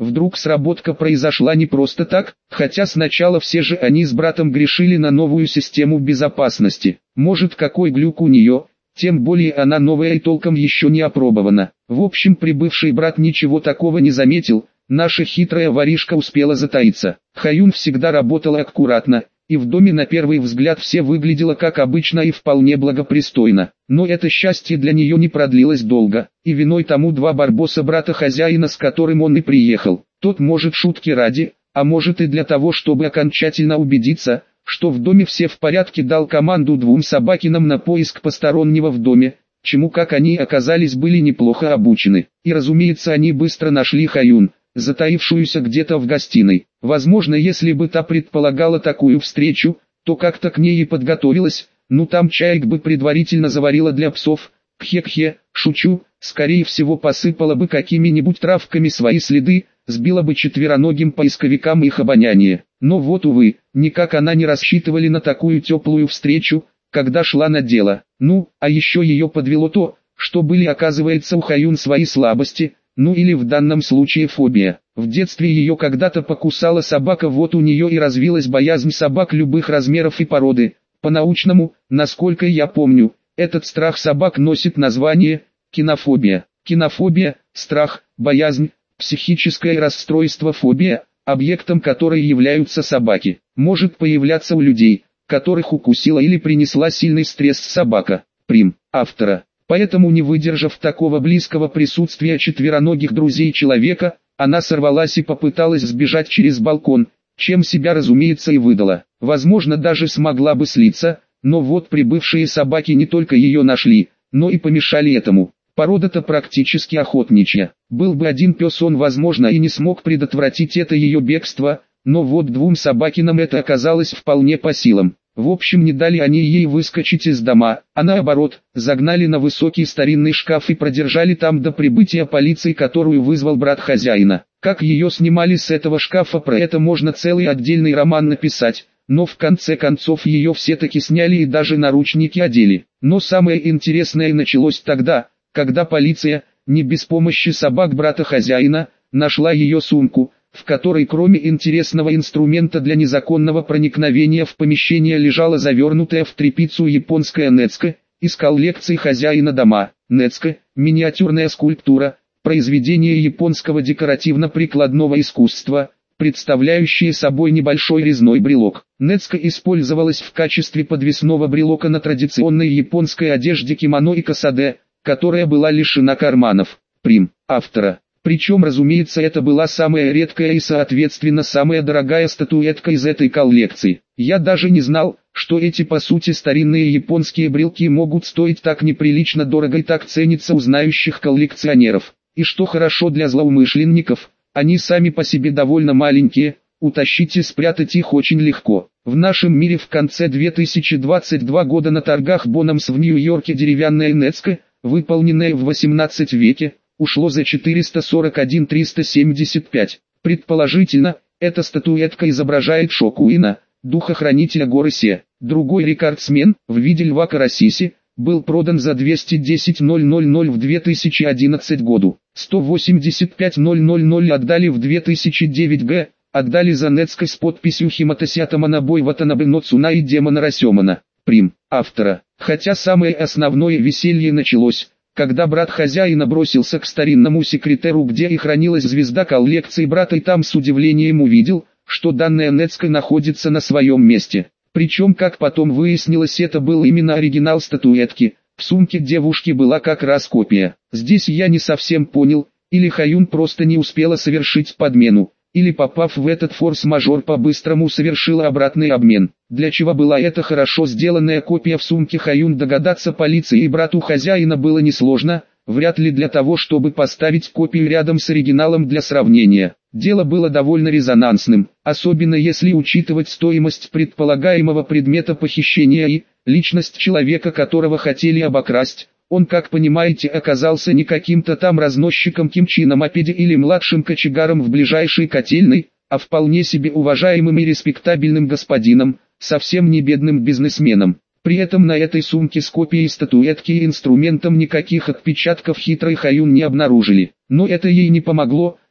Вдруг сработка произошла не просто так, хотя сначала все же они с братом грешили на новую систему безопасности. Может, какой глюк у нее, тем более она новая и толком еще не опробована. В общем, прибывший брат ничего такого не заметил, наша хитрая воришка успела затаиться. Хаюн всегда работала аккуратно, и в доме на первый взгляд все выглядело как обычно и вполне благопристойно. Но это счастье для нее не продлилось долго, и виной тому два барбоса брата хозяина, с которым он и приехал. Тот, может, шутки ради, а может и для того, чтобы окончательно убедиться, что в доме все в порядке, дал команду двум собакинам на поиск постороннего в доме, чему, как они оказались, были неплохо обучены. И разумеется, они быстро нашли Хаюн, затаившуюся где-то в гостиной. Возможно, если бы та предполагала такую встречу, то как-то к ней и подготовилась, ну там чаек бы предварительно заварила для псов, кхе-кхе, шучу, скорее всего посыпала бы какими-нибудь травками свои следы, сбила бы четвероногим поисковикам их обоняние. Но вот увы, никак она не рассчитывали на такую теплую встречу, когда шла на дело. Ну, а еще ее подвело то, что были, оказывается, у Хаюн свои слабости, ну или в данном случае фобия. В детстве ее когда-то покусала собака, вот у нее и развилась боязнь собак любых размеров и породы. По-научному, насколько я помню, этот страх собак носит название кинофобия. Кинофобия – страх, боязнь, психическое расстройство, фобия, объектом которой являются собаки. Может появляться у людей, которых укусила или принесла сильный стресс собака. Прим. Автора. Поэтому, не выдержав такого близкого присутствия четвероногих друзей человека, она сорвалась и попыталась сбежать через балкон, чем себя, разумеется, и выдала. Возможно, даже смогла бы слиться, но вот прибывшие собаки не только ее нашли, но и помешали этому. Порода-то практически охотничья. Был бы один пес, он, возможно, и не смог предотвратить это ее бегство, но вот двум собакинам это оказалось вполне по силам. В общем, не дали они ей выскочить из дома, а наоборот, загнали на высокий старинный шкаф и продержали там до прибытия полиции, которую вызвал брат хозяина. Как ее снимали с этого шкафа, про это можно целый отдельный роман написать, но в конце концов ее все-таки сняли и даже наручники одели. Но самое интересное началось тогда, когда полиция, не без помощи собак брата хозяина, нашла ее сумку, в которой кроме интересного инструмента для незаконного проникновения в помещение лежала завернутая в тряпицу японская нецка, из коллекции хозяина дома. Нецка – миниатюрная скульптура, произведение японского декоративно-прикладного искусства, представляющее собой небольшой резной брелок. Нецка использовалась в качестве подвесного брелока на традиционной японской одежде кимоно и косаде, которая была лишена карманов. Прим. Автора. Причем, разумеется, это была самая редкая и соответственно самая дорогая статуэтка из этой коллекции. Я даже не знал, что эти по сути старинные японские брелки могут стоить так неприлично дорого и так цениться у знающих коллекционеров. И что хорошо для злоумышленников, они сами по себе довольно маленькие, утащить и спрятать их очень легко. В нашем мире в конце две тысячи двадцать второго года на торгах Боннамс в Нью-Йорке деревянная нецка, выполненная в восемнадцатом веке, ушло за четыреста сорок один тысяча триста семьдесят пять. Предположительно, эта статуэтка изображает Шокуина, духохранителя горы Се. Другой рекордсмен, в виде льва Карасиси, был продан за двести десять тысяч в две тысячи одиннадцатом году. сто восемьдесят пять тысяч отдали в две тысячи девятом году, отдали за нецкой с подписью Химатося Таманабой Ватанабе но Цуна и Демона Расемана. Прим. Автора. Хотя самое основное веселье началось, когда брат хозяина бросился к старинному секретеру, где и хранилась звезда коллекции брата, и там с удивлением увидел, что данная нецка находится на своем месте. Причем, как потом выяснилось, это был именно оригинал статуэтки, в сумке девушки была как раз копия. Здесь я не совсем понял, или Хаюн просто не успела совершить подмену, или, попав в этот форс-мажор, по-быстрому совершила обратный обмен. Для чего была эта хорошо сделанная копия в сумке Хаюн, догадаться полиции и брату хозяина было несложно, вряд ли для того, чтобы поставить копию рядом с оригиналом для сравнения. Дело было довольно резонансным, особенно если учитывать стоимость предполагаемого предмета похищения и личность человека, которого хотели обокрасть. Он, как понимаете, оказался не каким-то там разносчиком кимчи на мопеде или младшим кочегаром в ближайшей котельной, а вполне себе уважаемым и респектабельным господином, совсем не бедным бизнесменом. При этом на этой сумке с копией статуэтки и инструментом никаких отпечатков хитрой Хаюн не обнаружили. Но это ей не помогло,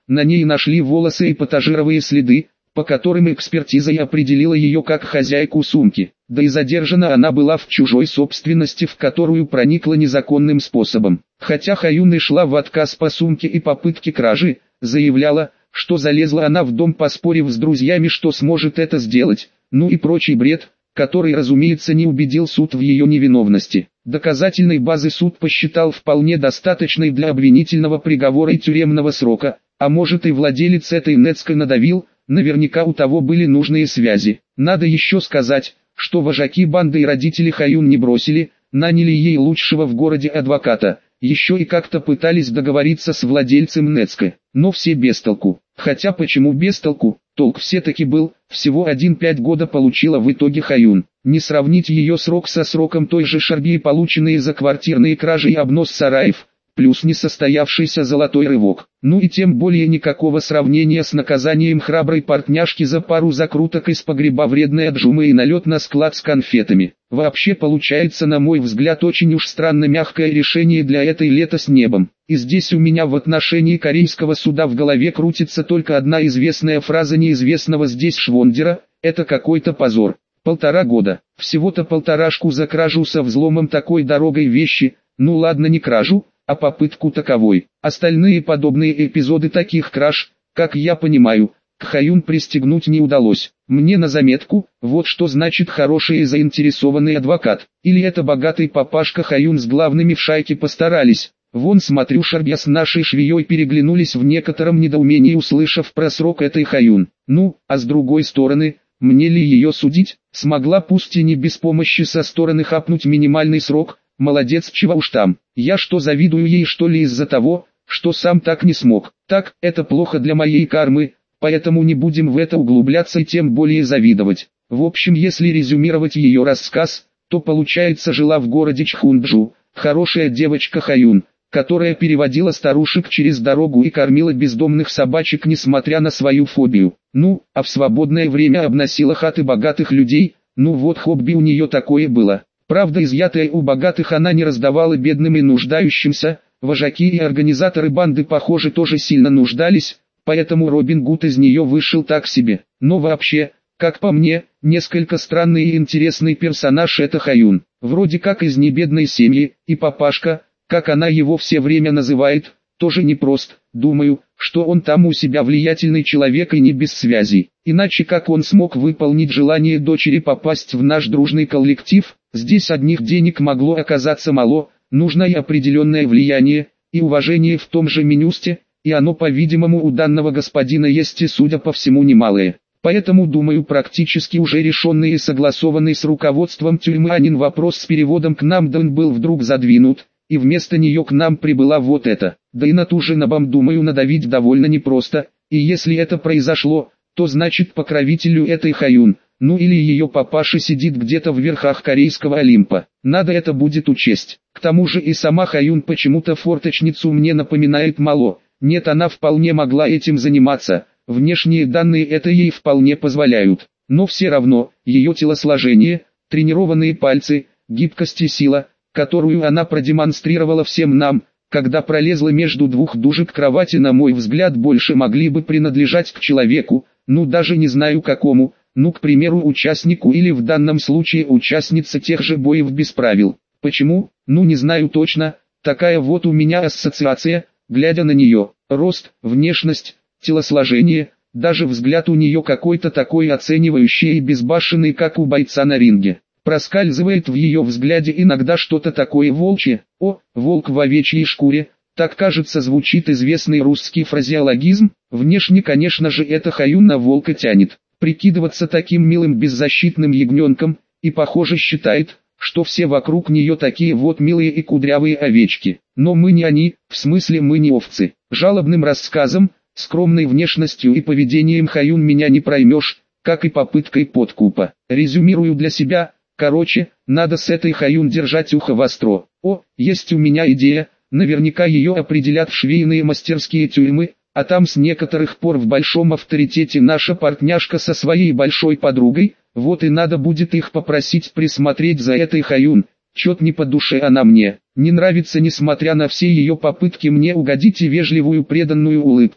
на ней нашли волосы и пассажировые следы, по которым экспертиза и определила ее как хозяйку сумки. Да и задержана она была в чужой собственности, в которую проникла незаконным способом. Хотя Хаюн и шла в отказ по сумке и попытке кражи, заявляла, что залезла она в дом, поспорив с друзьями, что сможет это сделать, ну и прочий бред, который, разумеется, не убедил суд в ее невиновности. Доказательной базы суд посчитал вполне достаточной для обвинительного приговора и тюремного срока, а может и владелец этой Нецкой надавил, наверняка у того были нужные связи. Надо еще сказать, что вожаки банды и родители Хаюн не бросили, наняли ей лучшего в городе адвоката, еще и как-то пытались договориться с владельцем Нецкой, но все без толку. Хотя почему без толку? Толк все-таки был, всего один пять года получила в итоге Хаюн. Не сравнить ее срок со сроком той же Шарбии, полученные за квартирные кражи и обнос сараев, плюс несостоявшийся золотой рывок. Ну и тем более никакого сравнения с наказанием храброй портняшки за пару закруток из погреба вредной отжумы и налет на склад с конфетами. Вообще получается, на мой взгляд, очень уж странно мягкое решение для этой лета с небом. И здесь у меня в отношении корейского суда в голове крутится только одна известная фраза неизвестного здесь Швондера: это какой-то позор. Полтора года. Всего-то полторашку за кражу со взломом такой дорогой вещи, ну ладно, не кражу, а попытку таковой. Остальные подобные эпизоды таких краж, как я понимаю, к Хаюн пристегнуть не удалось. Мне на заметку, вот что значит хороший и заинтересованный адвокат. Или это богатый папашка Хаюн с главными в шайке постарались. Вон, смотрю, Шарбия с нашей швеей переглянулись в некотором недоумении, услышав про срок этой Хаюн. Ну, а с другой стороны, мне ли ее судить? Смогла, пусть и не без помощи со стороны, хапнуть минимальный срок. Молодец, чего уж там. Я что, завидую ей, что ли, из-за того, что сам так не смог? Так, это плохо для моей кармы, поэтому не будем в это углубляться и тем более завидовать. В общем, если резюмировать ее рассказ, то получается, жила в городе Чхунджу хорошая девочка Хаюн, которая переводила старушек через дорогу и кормила бездомных собачек, несмотря на свою фобию. Ну, а в свободное время обносила хаты богатых людей. Ну вот, хобби у нее такое было. Правда, изъятое у богатых она не раздавала бедным и нуждающимся. Вожаки и организаторы банды, похоже, тоже сильно нуждались, поэтому Робин Гуд из нее вышел так себе. Но вообще, как по мне, несколько странный и интересный персонаж это Хаюн. Вроде как из небедной семьи, и папашка, как она его все время называет, тоже непрост. Думаю, что он там у себя влиятельный человек и не без связей. Иначе как он смог выполнить желание дочери попасть в наш дружный коллектив? Здесь одних денег могло оказаться мало, нужно и определенное влияние, и уважение в том же Минюсте, и оно, по-видимому, у данного господина есть и, судя по всему, немалое. Поэтому, думаю, практически уже решенный и согласованный с руководством тюрьмы Анин вопрос с переводом к нам Дэн был вдруг задвинут, и вместо нее к нам прибыла вот это. Да и на ту же Набам, думаю, надавить довольно непросто, и если это произошло, то значит покровителю этой Хаюн, ну или ее папаша сидит где-то в верхах корейского Олимпа. Надо это будет учесть. К тому же и сама Хаюн почему-то форточницу мне напоминает мало. Нет, она вполне могла этим заниматься, внешние данные это ей вполне позволяют. Но все равно, ее телосложение, тренированные пальцы, гибкость и сила, которую она продемонстрировала всем нам, когда пролезла между двух дужек кровати, на мой взгляд, больше могли бы принадлежать к человеку, ну даже не знаю какому, ну, к примеру, участнику или в данном случае участнице тех же боев без правил. Почему? Ну не знаю точно, такая вот у меня ассоциация, глядя на нее. Рост, внешность, телосложение, даже взгляд у нее какой-то такой оценивающий и безбашенный, как у бойца на ринге. Проскальзывает в ее взгляде иногда что-то такое волчье. О, волк в овечьей шкуре, так кажется звучит известный русский фразеологизм. Внешне, конечно же, это Хаюн на волка тянет. Прикидываться таким милым беззащитным ягненком, и похоже считает, что все вокруг нее такие вот милые и кудрявые овечки. Но мы не они, в смысле мы не овцы. Жалобным рассказом, скромной внешностью и поведением Хаюн меня не проймешь, как и попыткой подкупа. Резюмирую для себя, короче, надо с этой Хаюн держать ухо востро. О, есть у меня идея, наверняка ее определят в швейные мастерские тюрьмы, а там с некоторых пор в большом авторитете наша партняшка со своей большой подругой, вот и надо будет их попросить присмотреть за этой Хаюн. Чет не по душе она мне, не нравится, несмотря на все ее попытки мне угодить и вежливую преданную улыбку.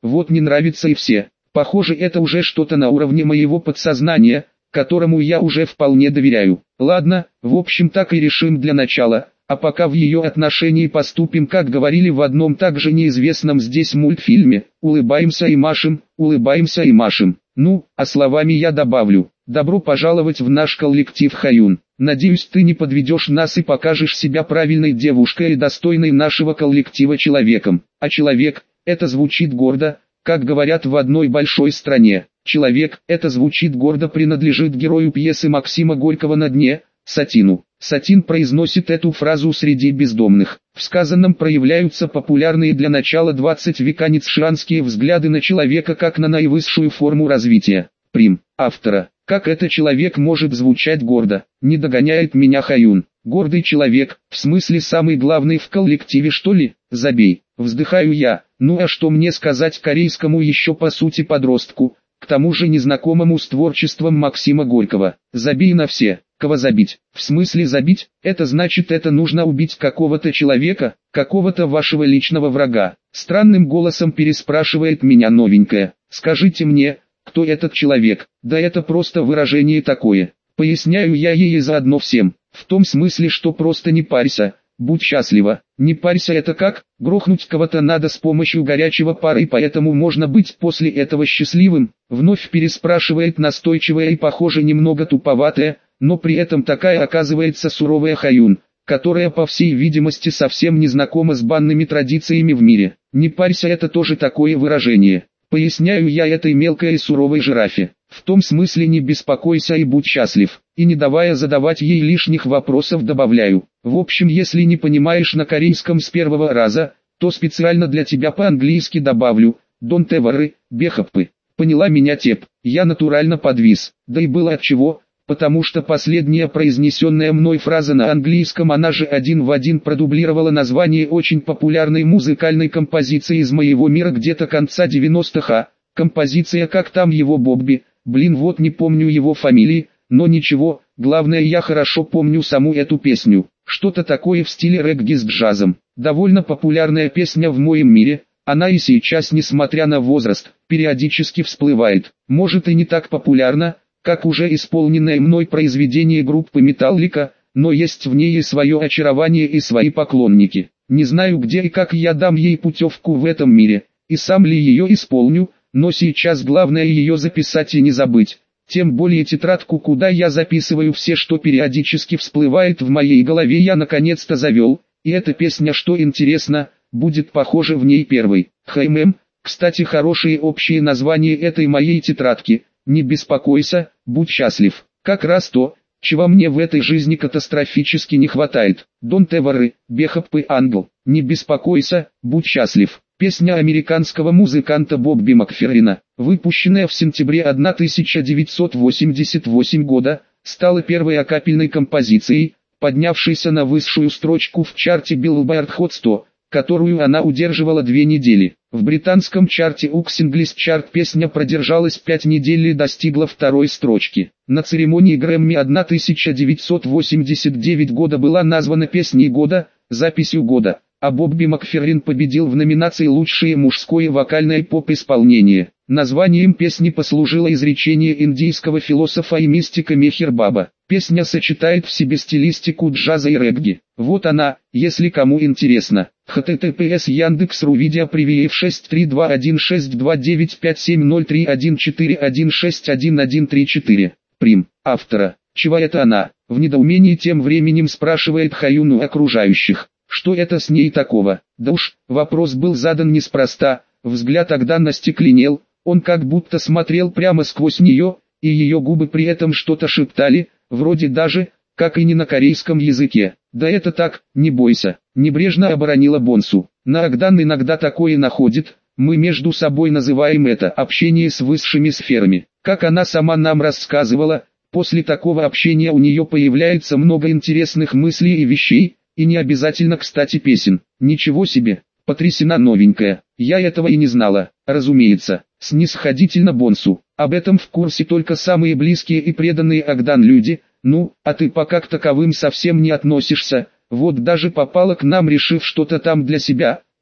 Вот не нравится и все. Похоже, это уже что-то на уровне моего подсознания, которому я уже вполне доверяю. Ладно, в общем так и решим для начала, а пока в ее отношении поступим, как говорили в одном также неизвестном здесь мультфильме: улыбаемся и машем, улыбаемся и машем. Ну, а словами я добавлю: добро пожаловать в наш коллектив, Хаюн. Надеюсь, ты не подведешь нас и покажешь себя правильной девушкой и достойной нашего коллектива человеком. А человек, это звучит гордо, как говорят в одной большой стране. Человек, это звучит гордо, принадлежит герою пьесы Максима Горького «На дне», Сатину. Сатин произносит эту фразу среди бездомных. В сказанном проявляются популярные для начала двадцатого века ницшеанские взгляды на человека как на наивысшую форму развития. Прим. Автора. Как это человек может звучать гордо? Не догоняет меня Хаюн. Гордый человек, в смысле самый главный в коллективе, что ли? Забей. Вздыхаю я. Ну а что мне сказать корейскому еще по сути подростку, к тому же незнакомому с творчеством Максима Горького? Забей на все. Кого забить? В смысле забить? Это значит, это нужно убить какого-то человека, какого-то вашего личного врага. Странным голосом переспрашивает меня новенькая. Скажите мне, кто этот человек? Да это просто выражение такое. Поясняю я ей и заодно всем. В том смысле, что просто не парься, будь счастлива. Не парься, это как? Грохнуть кого-то надо с помощью горячего пара, и поэтому можно быть после этого счастливым? Вновь переспрашивает настойчивая и, похоже, немного туповатая, но при этом такая оказывается суровая Хаюн, которая по всей видимости совсем не знакома с банными традициями в мире. Не парься, это тоже такое выражение. Поясняю я этой мелкой и суровой жирафе. В том смысле, не беспокойся и будь счастлив. И не давая задавать ей лишних вопросов, добавляю: в общем, если не понимаешь на корейском с первого раза, то специально для тебя по-английски добавлю: don't ever, бехаппы. Поняла меня, теп? Я натурально подвис. Да и было отчего, потому что последняя произнесенная мной фраза на английском, она же один в один продублировала название очень популярной музыкальной композиции из моего мира где-то конца девяностых, а композиция, как там его, Бобби, блин, вот не помню его фамилии, но ничего, главное, я хорошо помню саму эту песню. Что-то такое в стиле регги с джазом. Довольно популярная песня в моем мире. Она и сейчас, несмотря на возраст, периодически всплывает. Может и не так популярна, как уже исполненное мной произведение группы Metallica, но есть в ней и свое очарование, и свои поклонники. Не знаю, где и как я дам ей путевку в этом мире, и сам ли ее исполню, но сейчас главное ее записать и не забыть. Тем более тетрадку, куда я записываю все, что периодически всплывает в моей голове, я наконец-то завел, и эта песня, что интересно, будет похожа в ней первой. Хэймэм, кстати, хорошие общие названия этой моей тетрадки. Не беспокойся, будь счастлив. Как раз то, чего мне в этой жизни катастрофически не хватает. Don't ever, бехаппы, ангел. Не беспокойся, будь счастлив. Песня американского музыканта Бобби Макферрина, выпущенная в сентябре тысяча девятьсот восемьдесят восьмого года, стала первой акапельной композицией, поднявшейся на высшую строчку в чарте Billboard Hot сто, которую она удерживала две недели. В британском чарте Укс English Chart песня продержалась пять недель и достигла второй строчки. На церемонии Грэмми тысяча девятьсот восемьдесят девятого года была названа песней года, записью года, а Бобби Макферрин победил в номинации «Лучшее мужское вокальное поп-исполнение». Названием песни послужило изречение индийского философа и мистика Мехер Баба. Песня сочетает в себе стилистику джаза и регги. Вот она, если кому интересно. эйч ти ти пи эс Яндекс.ру видео привет шесть три два один шесть два девять пять семь ноль три один четыре один шесть один один три четыре. Прим. Автора. Чего это она? В недоумении тем временем спрашивает Хаюн у окружающих. Что это с ней такого? Да уж, вопрос был задан неспроста. Взгляд тогда остекленел. Он как будто смотрел прямо сквозь нее, и ее губы при этом что-то шептали, вроде даже, как и не на корейском языке. Да это так, не бойся, небрежно оборонила Бонсу. На Агдан иногда такое находит, мы между собой называем это общение с высшими сферами. Как она сама нам рассказывала, после такого общения у нее появляется много интересных мыслей и вещей, и не обязательно, кстати, песен. Ничего себе, потрясена новенькая, я этого и не знала, разумеется. Снисходительно Бонсу. Об этом в курсе только самые близкие и преданные Агдан люди. Ну, а ты пока к таковым совсем не относишься. Вот даже попала к нам, решив что-то там для себя,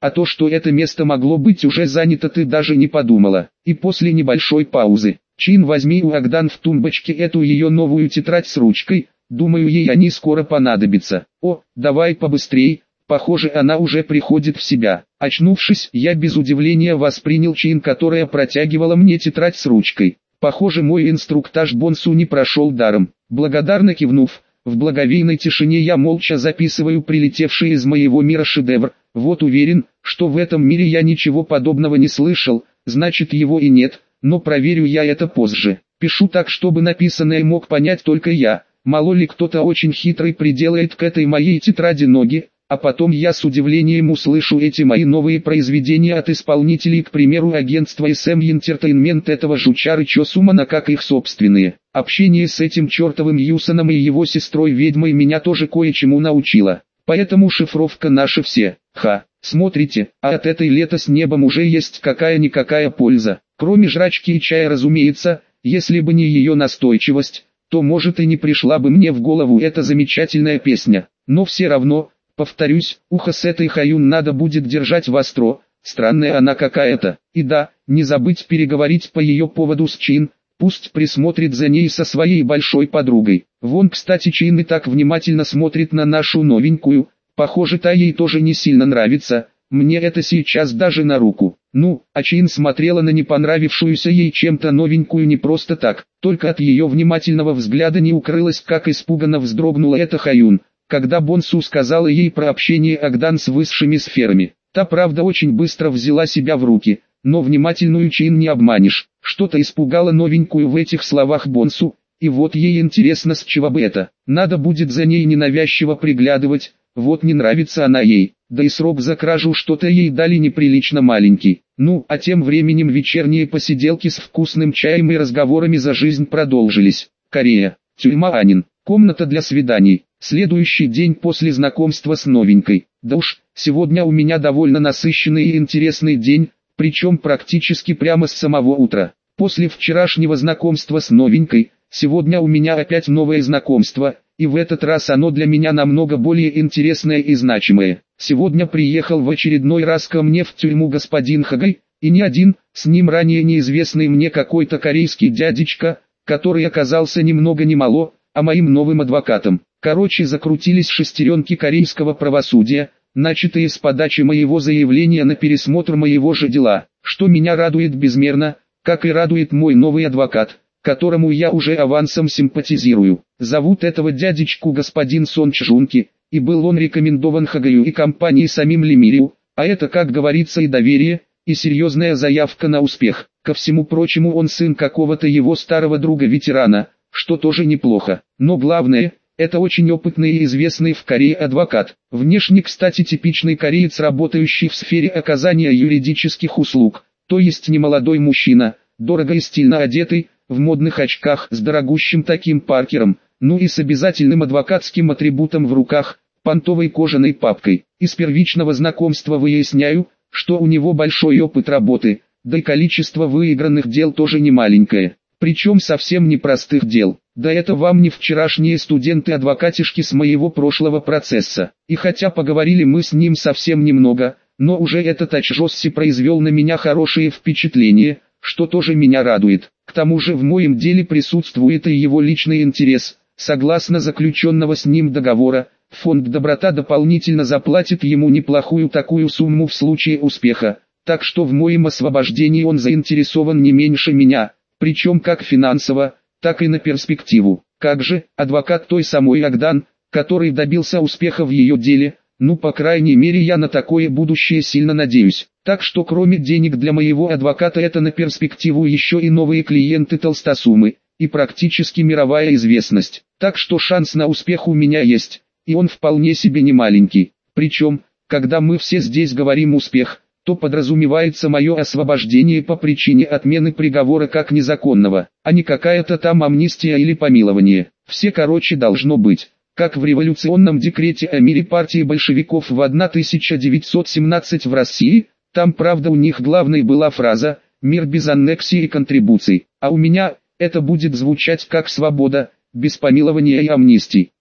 а то, что это место могло быть уже занято, ты даже не подумала. И после небольшой паузы: Чин, возьми у Агдан в тумбочке эту ее новую тетрадь с ручкой, думаю, ей они скоро понадобятся. О, давай побыстрей, похоже, она уже приходит в себя. Очнувшись, я без удивления воспринял Чин, которая протягивала мне тетрадь с ручкой. Похоже, мой инструктаж Бонсу не прошел даром. Благодарно кивнув, в благовейной тишине я молча записываю прилетевший из моего мира шедевр. Вот уверен, что в этом мире я ничего подобного не слышал, значит его и нет, но проверю я это позже. Пишу так, чтобы написанное мог понять только я. Мало ли кто-то очень хитрый приделает к этой моей тетради ноги, а потом я с удивлением услышу эти мои новые произведения от исполнителей, к примеру, агентства эс эм Entertainment этого жучары Чосумана, как их собственные. Общение с этим чертовым Юсоном и его сестрой-ведьмой меня тоже кое-чему научило. Поэтому шифровка наша все. Ха, смотрите, а от этой лета с небом уже есть какая-никакая польза. Кроме жрачки и чая, разумеется, если бы не ее настойчивость, то может и не пришла бы мне в голову эта замечательная песня. Но все равно, повторюсь, ухо с этой Хаюн надо будет держать востро, странная она какая-то. И да, не забыть переговорить по ее поводу с Чин, пусть присмотрит за ней со своей большой подругой. Вон, кстати, Чин и так внимательно смотрит на нашу новенькую, похоже, та ей тоже не сильно нравится, мне это сейчас даже на руку. Ну, а Чин смотрела на не понравившуюся ей чем-то новенькую не просто так, только от ее внимательного взгляда не укрылось, как испуганно вздрогнула эта Хаюн, когда Бонсу сказала ей про общение Агдан с высшими сферами. Та, правда, очень быстро взяла себя в руки, но внимательную Чин не обманешь. Что-то испугало новенькую в этих словах Бонсу, и вот ей интересно, с чего бы это. Надо будет за ней ненавязчиво приглядывать, вот не нравится она ей, да и срок за кражу что-то ей дали неприлично маленький. Ну, а тем временем вечерние посиделки с вкусным чаем и разговорами за жизнь продолжились. Корея, тюрьма Анин, комната для свиданий. Следующий день после знакомства с новенькой. Да уж, сегодня у меня довольно насыщенный и интересный день, причем практически прямо с самого утра. После вчерашнего знакомства с новенькой, сегодня у меня опять новое знакомство, и в этот раз оно для меня намного более интересное и значимое. Сегодня приехал в очередной раз ко мне в тюрьму господин Хагай, и не один, с ним ранее неизвестный мне какой-то корейский дядечка, который оказался ни много ни мало, а моим новым адвокатом. Короче, закрутились шестеренки корейского правосудия, начатые с подачи моего заявления на пересмотр моего же дела, что меня радует безмерно, как и радует мой новый адвокат, которому я уже авансом симпатизирую. Зовут этого дядечку господин Сон Чжунки, и был он рекомендован Хагаю и компании самим Лемирию, а это, как говорится, и доверие, и серьезная заявка на успех. Ко всему прочему, он сын какого-то его старого друга-ветерана, что тоже неплохо. Но главное, это очень опытный и известный в Корее адвокат. Внешне, кстати, типичный кореец, работающий в сфере оказания юридических услуг, то есть немолодой мужчина, дорого и стильно одетый, в модных очках с дорогущим таким паркером, ну и с обязательным адвокатским атрибутом в руках, понтовой кожаной папкой. Из первичного знакомства выясняю, что у него большой опыт работы, да и количество выигранных дел тоже немаленькое. Причем совсем непростых дел. Да это вам не вчерашние студенты-адвокатишки с моего прошлого процесса. И хотя поговорили мы с ним совсем немного, но уже этот Ачжосси произвел на меня хорошее впечатление, что тоже меня радует. К тому же в моем деле присутствует и его личный интерес. Согласно заключенного с ним договора, фонд «Доброта» дополнительно заплатит ему неплохую такую сумму в случае успеха, так что в моем освобождении он заинтересован не меньше меня, причем как финансово, так и на перспективу. Как же, адвокат той самой Агдан, который добился успеха в ее деле, ну по крайней мере я на такое будущее сильно надеюсь. Так что кроме денег для моего адвоката это на перспективу еще и новые клиенты толстосумы, и практически мировая известность. Так что шанс на успех у меня есть, и он вполне себе не маленький. Причем, когда мы все здесь говорим «успех», то подразумевается мое освобождение по причине отмены приговора как незаконного, а не какая-то там амнистия или помилование. Все короче должно быть, как в революционном декрете о мире партии большевиков в тысяча девятьсот семнадцатом в России. Там, правда, у них главной была фраза «мир без аннексии и контрибуций», а у меня это будет звучать как «свобода, без помилования и амнистий».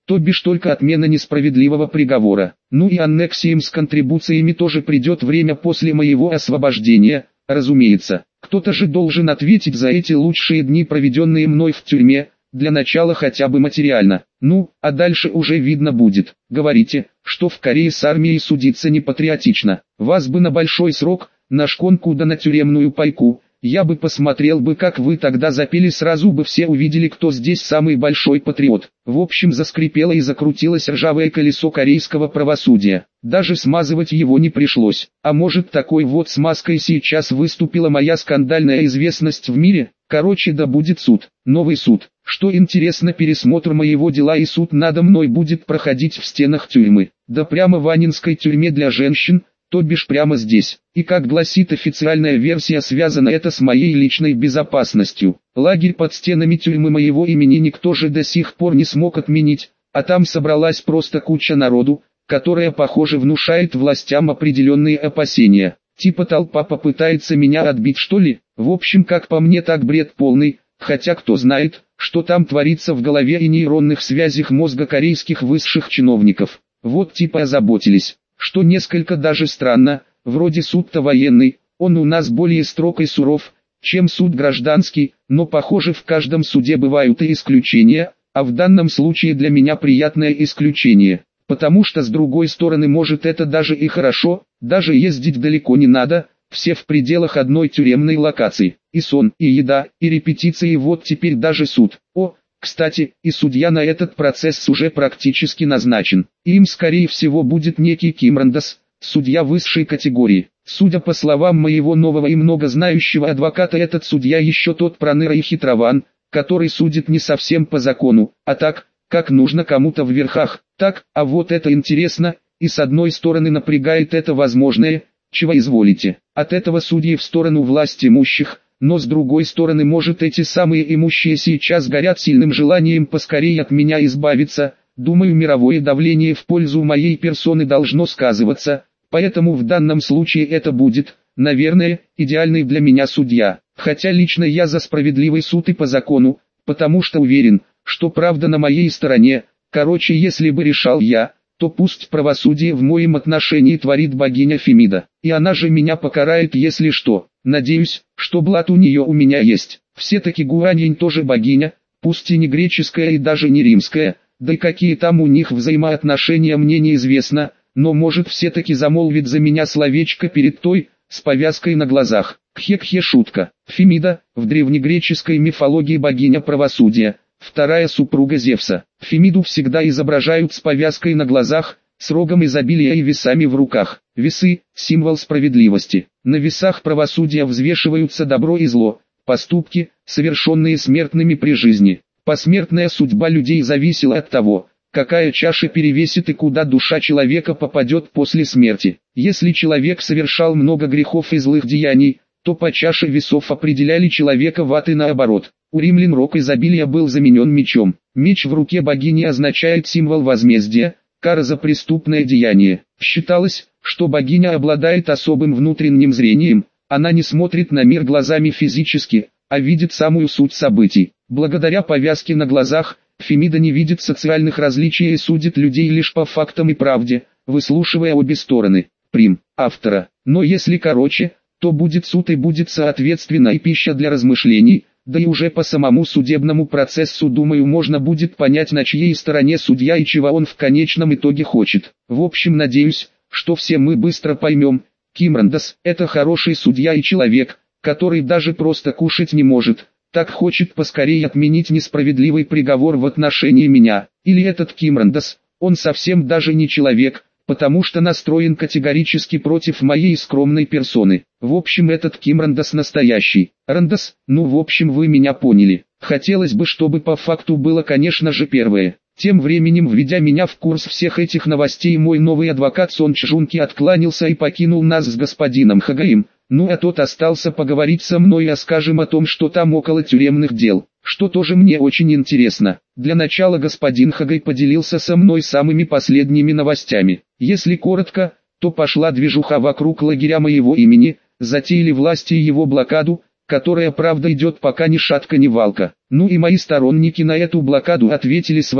то бишь только отмена несправедливого приговора. Ну и аннексиям с контрибуциями тоже придет время после моего освобождения, разумеется. Кто-то же должен ответить за эти лучшие дни, проведенные мной в тюрьме, для начала хотя бы материально. Ну, а дальше уже видно будет. Говорите, что в Корее с армией судиться не патриотично. Вас бы на большой срок, на шконку да на тюремную пайку. Я бы посмотрел бы, как вы тогда запели, сразу бы все увидели, кто здесь самый большой патриот. В общем, заскрипело и закрутилось ржавое колесо корейского правосудия. Даже смазывать его не пришлось. А может, такой вот смазкой сейчас выступила моя скандальная известность в мире? Короче, да будет суд. Новый суд. Что интересно, пересмотр моего дела и суд надо мной будет проходить в стенах тюрьмы. Да прямо в Аннинской тюрьме для женщин, то бишь прямо здесь. И как гласит официальная версия, связано это с моей личной безопасностью. Лагерь под стенами тюрьмы моего имени никто же до сих пор не смог отменить, а там собралась просто куча народу, которая, похоже, внушает властям определенные опасения. Типа толпа попытается меня отбить, что ли? В общем, как по мне, так бред полный, хотя кто знает, что там творится в голове и нейронных связях мозга корейских высших чиновников. Вот типа озаботились. Что несколько даже странно, вроде суд-то военный, он у нас более строг и суров, чем суд гражданский, но похоже в каждом суде бывают и исключения, а в данном случае для меня приятное исключение, потому что с другой стороны, может, это даже и хорошо, даже ездить далеко не надо, все в пределах одной тюремной локации, и сон, и еда, и репетиции, вот теперь даже суд. О, кстати, и судья на этот процесс уже практически назначен. Им скорее всего будет некий Ким Рандас, судья высшей категории. Судя по словам моего нового и многознающего адвоката, этот судья еще тот проныра и хитрован, который судит не совсем по закону, а так, как нужно кому-то в верхах. Так, а вот это интересно, и с одной стороны напрягает это возможное, чего изволите, от этого судьи в сторону власть имущих, но с другой стороны, может, эти самые имущие сейчас горят сильным желанием поскорее от меня избавиться. Думаю, мировое давление в пользу моей персоны должно сказываться, поэтому в данном случае это будет, наверное, идеальный для меня судья. Хотя лично я за справедливый суд и по закону, потому что уверен, что правда на моей стороне. Короче, если бы решал я, то пусть правосудие в моем отношении творит богиня Фемида, и она же меня покарает, если что. Надеюсь, что блат у нее у меня есть. Все-таки Гуаньинь тоже богиня, пусть и не греческая и даже не римская, да и какие там у них взаимоотношения мне неизвестно, но может все-таки замолвит за меня словечко перед той, с повязкой на глазах. Кхе-кхе, шутка. Фемида, в древнегреческой мифологии богиня правосудия, вторая супруга Зевса. Фемиду всегда изображают с повязкой на глазах, с рогом изобилия и весами в руках. Весы – символ справедливости. На весах правосудия взвешиваются добро и зло, поступки, совершенные смертными при жизни. Посмертная судьба людей зависела от того, какая чаша перевесит и куда душа человека попадет после смерти. Если человек совершал много грехов и злых деяний, то по чаше весов определяли человека в ад и наоборот. У римлян рог изобилия был заменен мечом. Меч в руке богини означает символ возмездия, кара за преступное деяние. Считалось, что богиня обладает особым внутренним зрением, она не смотрит на мир глазами физически, а видит самую суть событий. Благодаря повязке на глазах, Фемида не видит социальных различий и судит людей лишь по фактам и правде, выслушивая обе стороны. Прим. Автора. Но если короче, то будет суд и будет соответственно и пища для размышлений, да и уже по самому судебному процессу, думаю, можно будет понять, на чьей стороне судья и чего он в конечном итоге хочет. В общем, надеюсь, что все мы быстро поймем, Ким Рандас – это хороший судья и человек, который даже просто кушать не может, так хочет поскорее отменить несправедливый приговор в отношении меня. Или этот Ким Рандас, он совсем даже не человек, потому что настроен категорически против моей скромной персоны. В общем, этот Ким Рандас настоящий. Рандас, ну в общем вы меня поняли. Хотелось бы, чтобы по факту было, конечно же, первое. Тем временем, введя меня в курс всех этих новостей, мой новый адвокат Сон Чжунки откланялся и покинул нас с господином Хагаим. Ну а тот остался поговорить со мной, а скажем о том, что там около тюремных дел, что тоже мне очень интересно. Для начала господин Хагай поделился со мной самыми последними новостями. Если коротко, то пошла движуха вокруг лагеря моего имени, затеяли власти его блокаду, которая, правда, идет пока ни шатка ни валка. Ну и мои сторонники на эту блокаду ответили своей,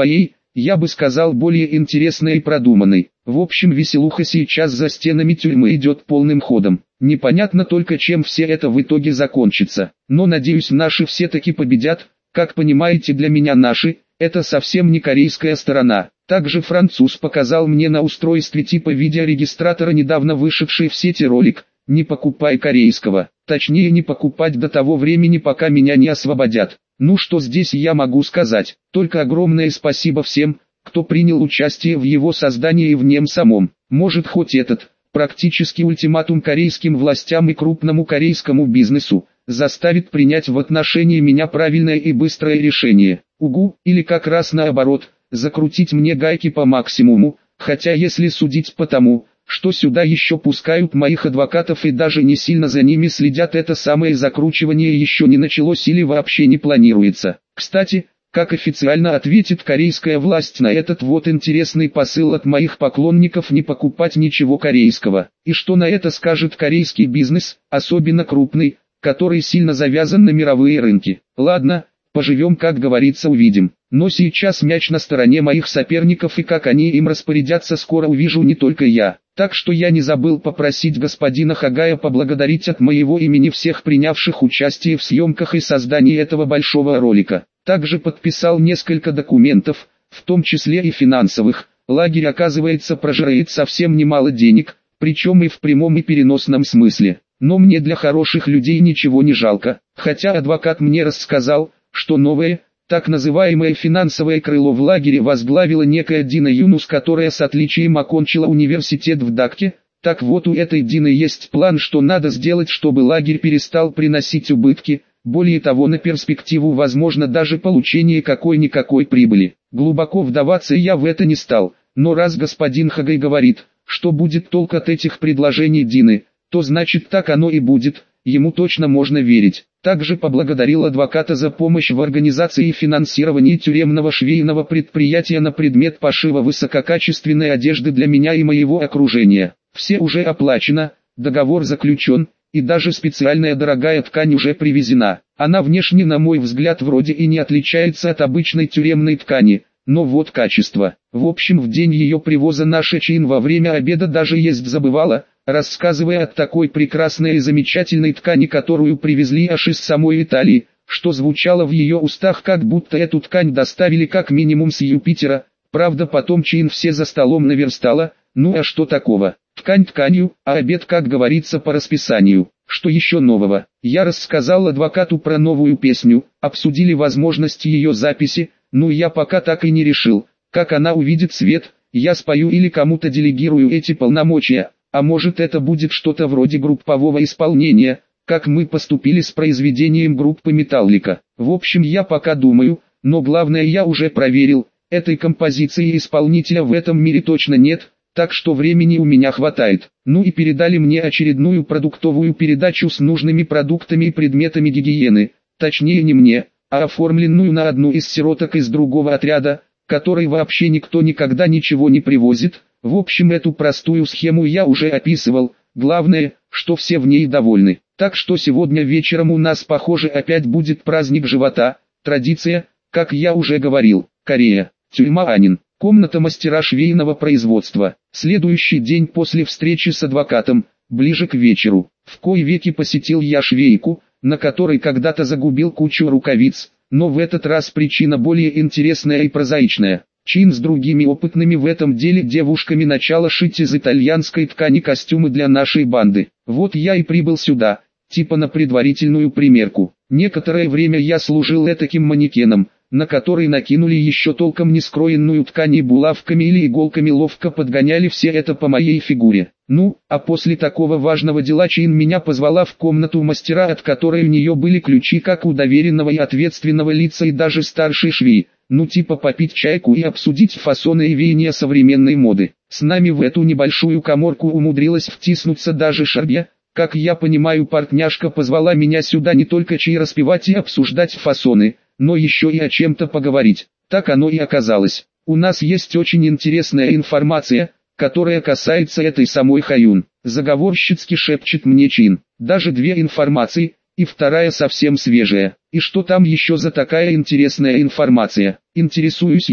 я бы сказал более интересной и продуманной. В общем, веселуха сейчас за стенами тюрьмы идет полным ходом. Непонятно только, чем все это в итоге закончится. Но надеюсь, наши все-таки победят. Как понимаете, для меня наши – это совсем не корейская сторона. Также француз показал мне на устройстве типа видеорегистратора недавно вышедший в сети ролик «Не покупай корейского». Точнее, не покупать до того времени, пока меня не освободят. Ну что здесь я могу сказать? Только огромное спасибо всем, кто принял участие в его создании и в нем самом. Может, хоть этот, практически ультиматум корейским властям и крупному корейскому бизнесу, заставит принять в отношении меня правильное и быстрое решение. Угу, или как раз наоборот, закрутить мне гайки по максимуму, хотя если судить по тому, что сюда еще пускают моих адвокатов и даже не сильно за ними следят, это самое закручивание еще не началось или вообще не планируется. Кстати, как официально ответит корейская власть на этот вот интересный посыл от моих поклонников не покупать ничего корейского? И что на это скажет корейский бизнес, особенно крупный, который сильно завязан на мировые рынки? Ладно, поживем, как говорится, увидим. Но сейчас мяч на стороне моих соперников, и как они им распорядятся, скоро увижу не только я. Так что я не забыл попросить господина Хагая поблагодарить от моего имени всех принявших участие в съемках и создании этого большого ролика. Также подписал несколько документов, в том числе и финансовых. Лагерь, оказывается, прожирает совсем немало денег, причем и в прямом и переносном смысле. Но мне для хороших людей ничего не жалко, хотя адвокат мне рассказал, что новое, так называемое финансовое крыло в лагере возглавила некая Дина Юнус, которая с отличием окончила университет в Дакке. Так вот, у этой Дины есть план, что надо сделать, чтобы лагерь перестал приносить убытки, более того, на перспективу возможно даже получение какой-никакой прибыли. Глубоко вдаваться я в это не стал, но раз господин Хагай говорит, что будет толк от этих предложений Дины, то значит так оно и будет, ему точно можно верить. Также поблагодарил адвоката за помощь в организации и финансировании тюремного швейного предприятия на предмет пошива высококачественной одежды для меня и моего окружения. Все уже оплачено, договор заключен, и даже специальная дорогая ткань уже привезена. Она внешне, на мой взгляд, вроде и не отличается от обычной тюремной ткани, но вот качество. В общем, в день ее привоза наша Чин во время обеда даже есть забывала, рассказывая о такой прекрасной и замечательной ткани, которую привезли аж из самой Италии, что звучало в ее устах, как будто эту ткань доставили как минимум с Юпитера. Правда, потом Чин все за столом наверстала, ну а что такого? Ткань тканью, а обед, как говорится, по расписанию. Что еще нового? Я рассказал адвокату про новую песню, обсудили возможности ее записи, но я пока так и не решил, как она увидит свет. Я спою или кому-то делегирую эти полномочия, а может это будет что-то вроде группового исполнения, как мы поступили с произведением группы Металлика. В общем, я пока думаю, но главное, я уже проверил, этой композиции исполнителя в этом мире точно нет, так что времени у меня хватает. Ну и передали мне очередную продуктовую передачу с нужными продуктами и предметами гигиены, точнее не мне, а оформленную на одну из сироток из другого отряда, которой вообще никто никогда ничего не привозит. В общем, эту простую схему я уже описывал, главное, что все в ней довольны. Так что сегодня вечером у нас, похоже, опять будет праздник живота, традиция, как я уже говорил. Корея, тюрьма Анин, комната мастера швейного производства. Следующий день после встречи с адвокатом, ближе к вечеру, в кои веки посетил я швейку, на которой когда-то загубил кучу рукавиц, но в этот раз причина более интересная и прозаичная. Чин с другими опытными в этом деле девушками начала шить из итальянской ткани костюмы для нашей банды. Вот я и прибыл сюда, типа на предварительную примерку. Некоторое время я служил этаким манекеном, на который накинули еще толком не скроенную ткань и булавками или иголками ловко подгоняли все это по моей фигуре. Ну, а после такого важного дела Чин меня позвала в комнату мастера, от которой у нее были ключи как у доверенного и ответственного лица и даже старшей швеи. Ну типа попить чайку и обсудить фасоны и веяния современной моды. С нами в эту небольшую каморку умудрилась втиснуться даже Шарбья. Как я понимаю, партняшка позвала меня сюда не только чай распивать и обсуждать фасоны, но еще и о чем-то поговорить. Так оно и оказалось. У нас есть очень интересная информация, которая касается этой самой Хаюн. Заговорщицки шепчет мне Чин. Даже две информации, и вторая совсем свежая. И что там еще за такая интересная информация? Интересуюсь я.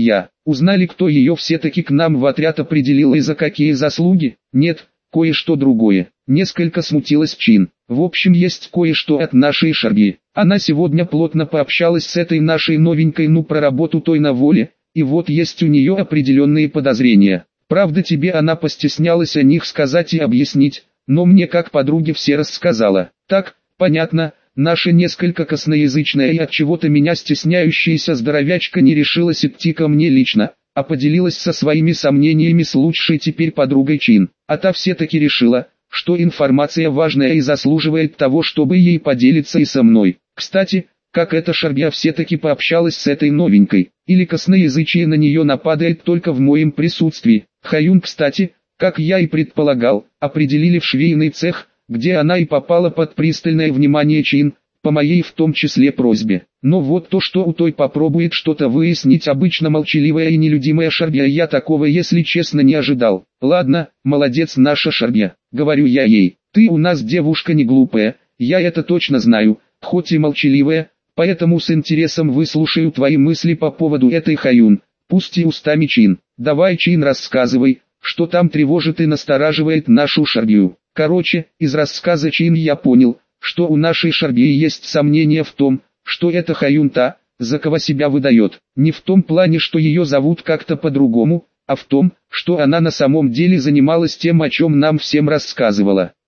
Узнали, кто ее все-таки к нам в отряд определил и за какие заслуги? Нет, кое-что другое. Несколько смутилась Чин. В общем, есть кое-что от нашей Шарги. Она сегодня плотно пообщалась с этой нашей новенькой ну про работу той на воле, и вот есть у нее определенные подозрения. Правда, тебе она постеснялась о них сказать и объяснить, но мне как подруге все рассказала. Так, понятно, наша несколько косноязычная и от чего-то меня стесняющаяся здоровячка не решилась идти ко мне лично, а поделилась со своими сомнениями с лучшей теперь подругой Чин. А та все-таки решила, что информация важная и заслуживает того, чтобы ей поделиться и со мной. Кстати, как эта Шарбия все-таки пообщалась с этой новенькой, или косноязычие на нее нападает только в моем присутствии. Хаюн, кстати, как я и предполагал, определили в швейный цех, где она и попала под пристальное внимание Чин, по моей в том числе просьбе. Но вот то, что у той попробует что-то выяснить обычно молчаливая и нелюдимая Шарбия, я такого, если честно, не ожидал. Ладно, молодец наша Шарбия, говорю я ей, ты у нас девушка не глупая, я это точно знаю, хоть и молчаливая, поэтому с интересом выслушаю твои мысли по поводу этой Хаюн, пусть и устами Чин. Давай, Чин, рассказывай, что там тревожит и настораживает нашу Шарбию. Короче, из рассказа Чин я понял, что у нашей Шарбии есть сомнения в том, что это Хаюн та, за кого себя выдает. Не в том плане, что ее зовут как-то по-другому, а в том, что она на самом деле занималась тем, о чем нам всем рассказывала.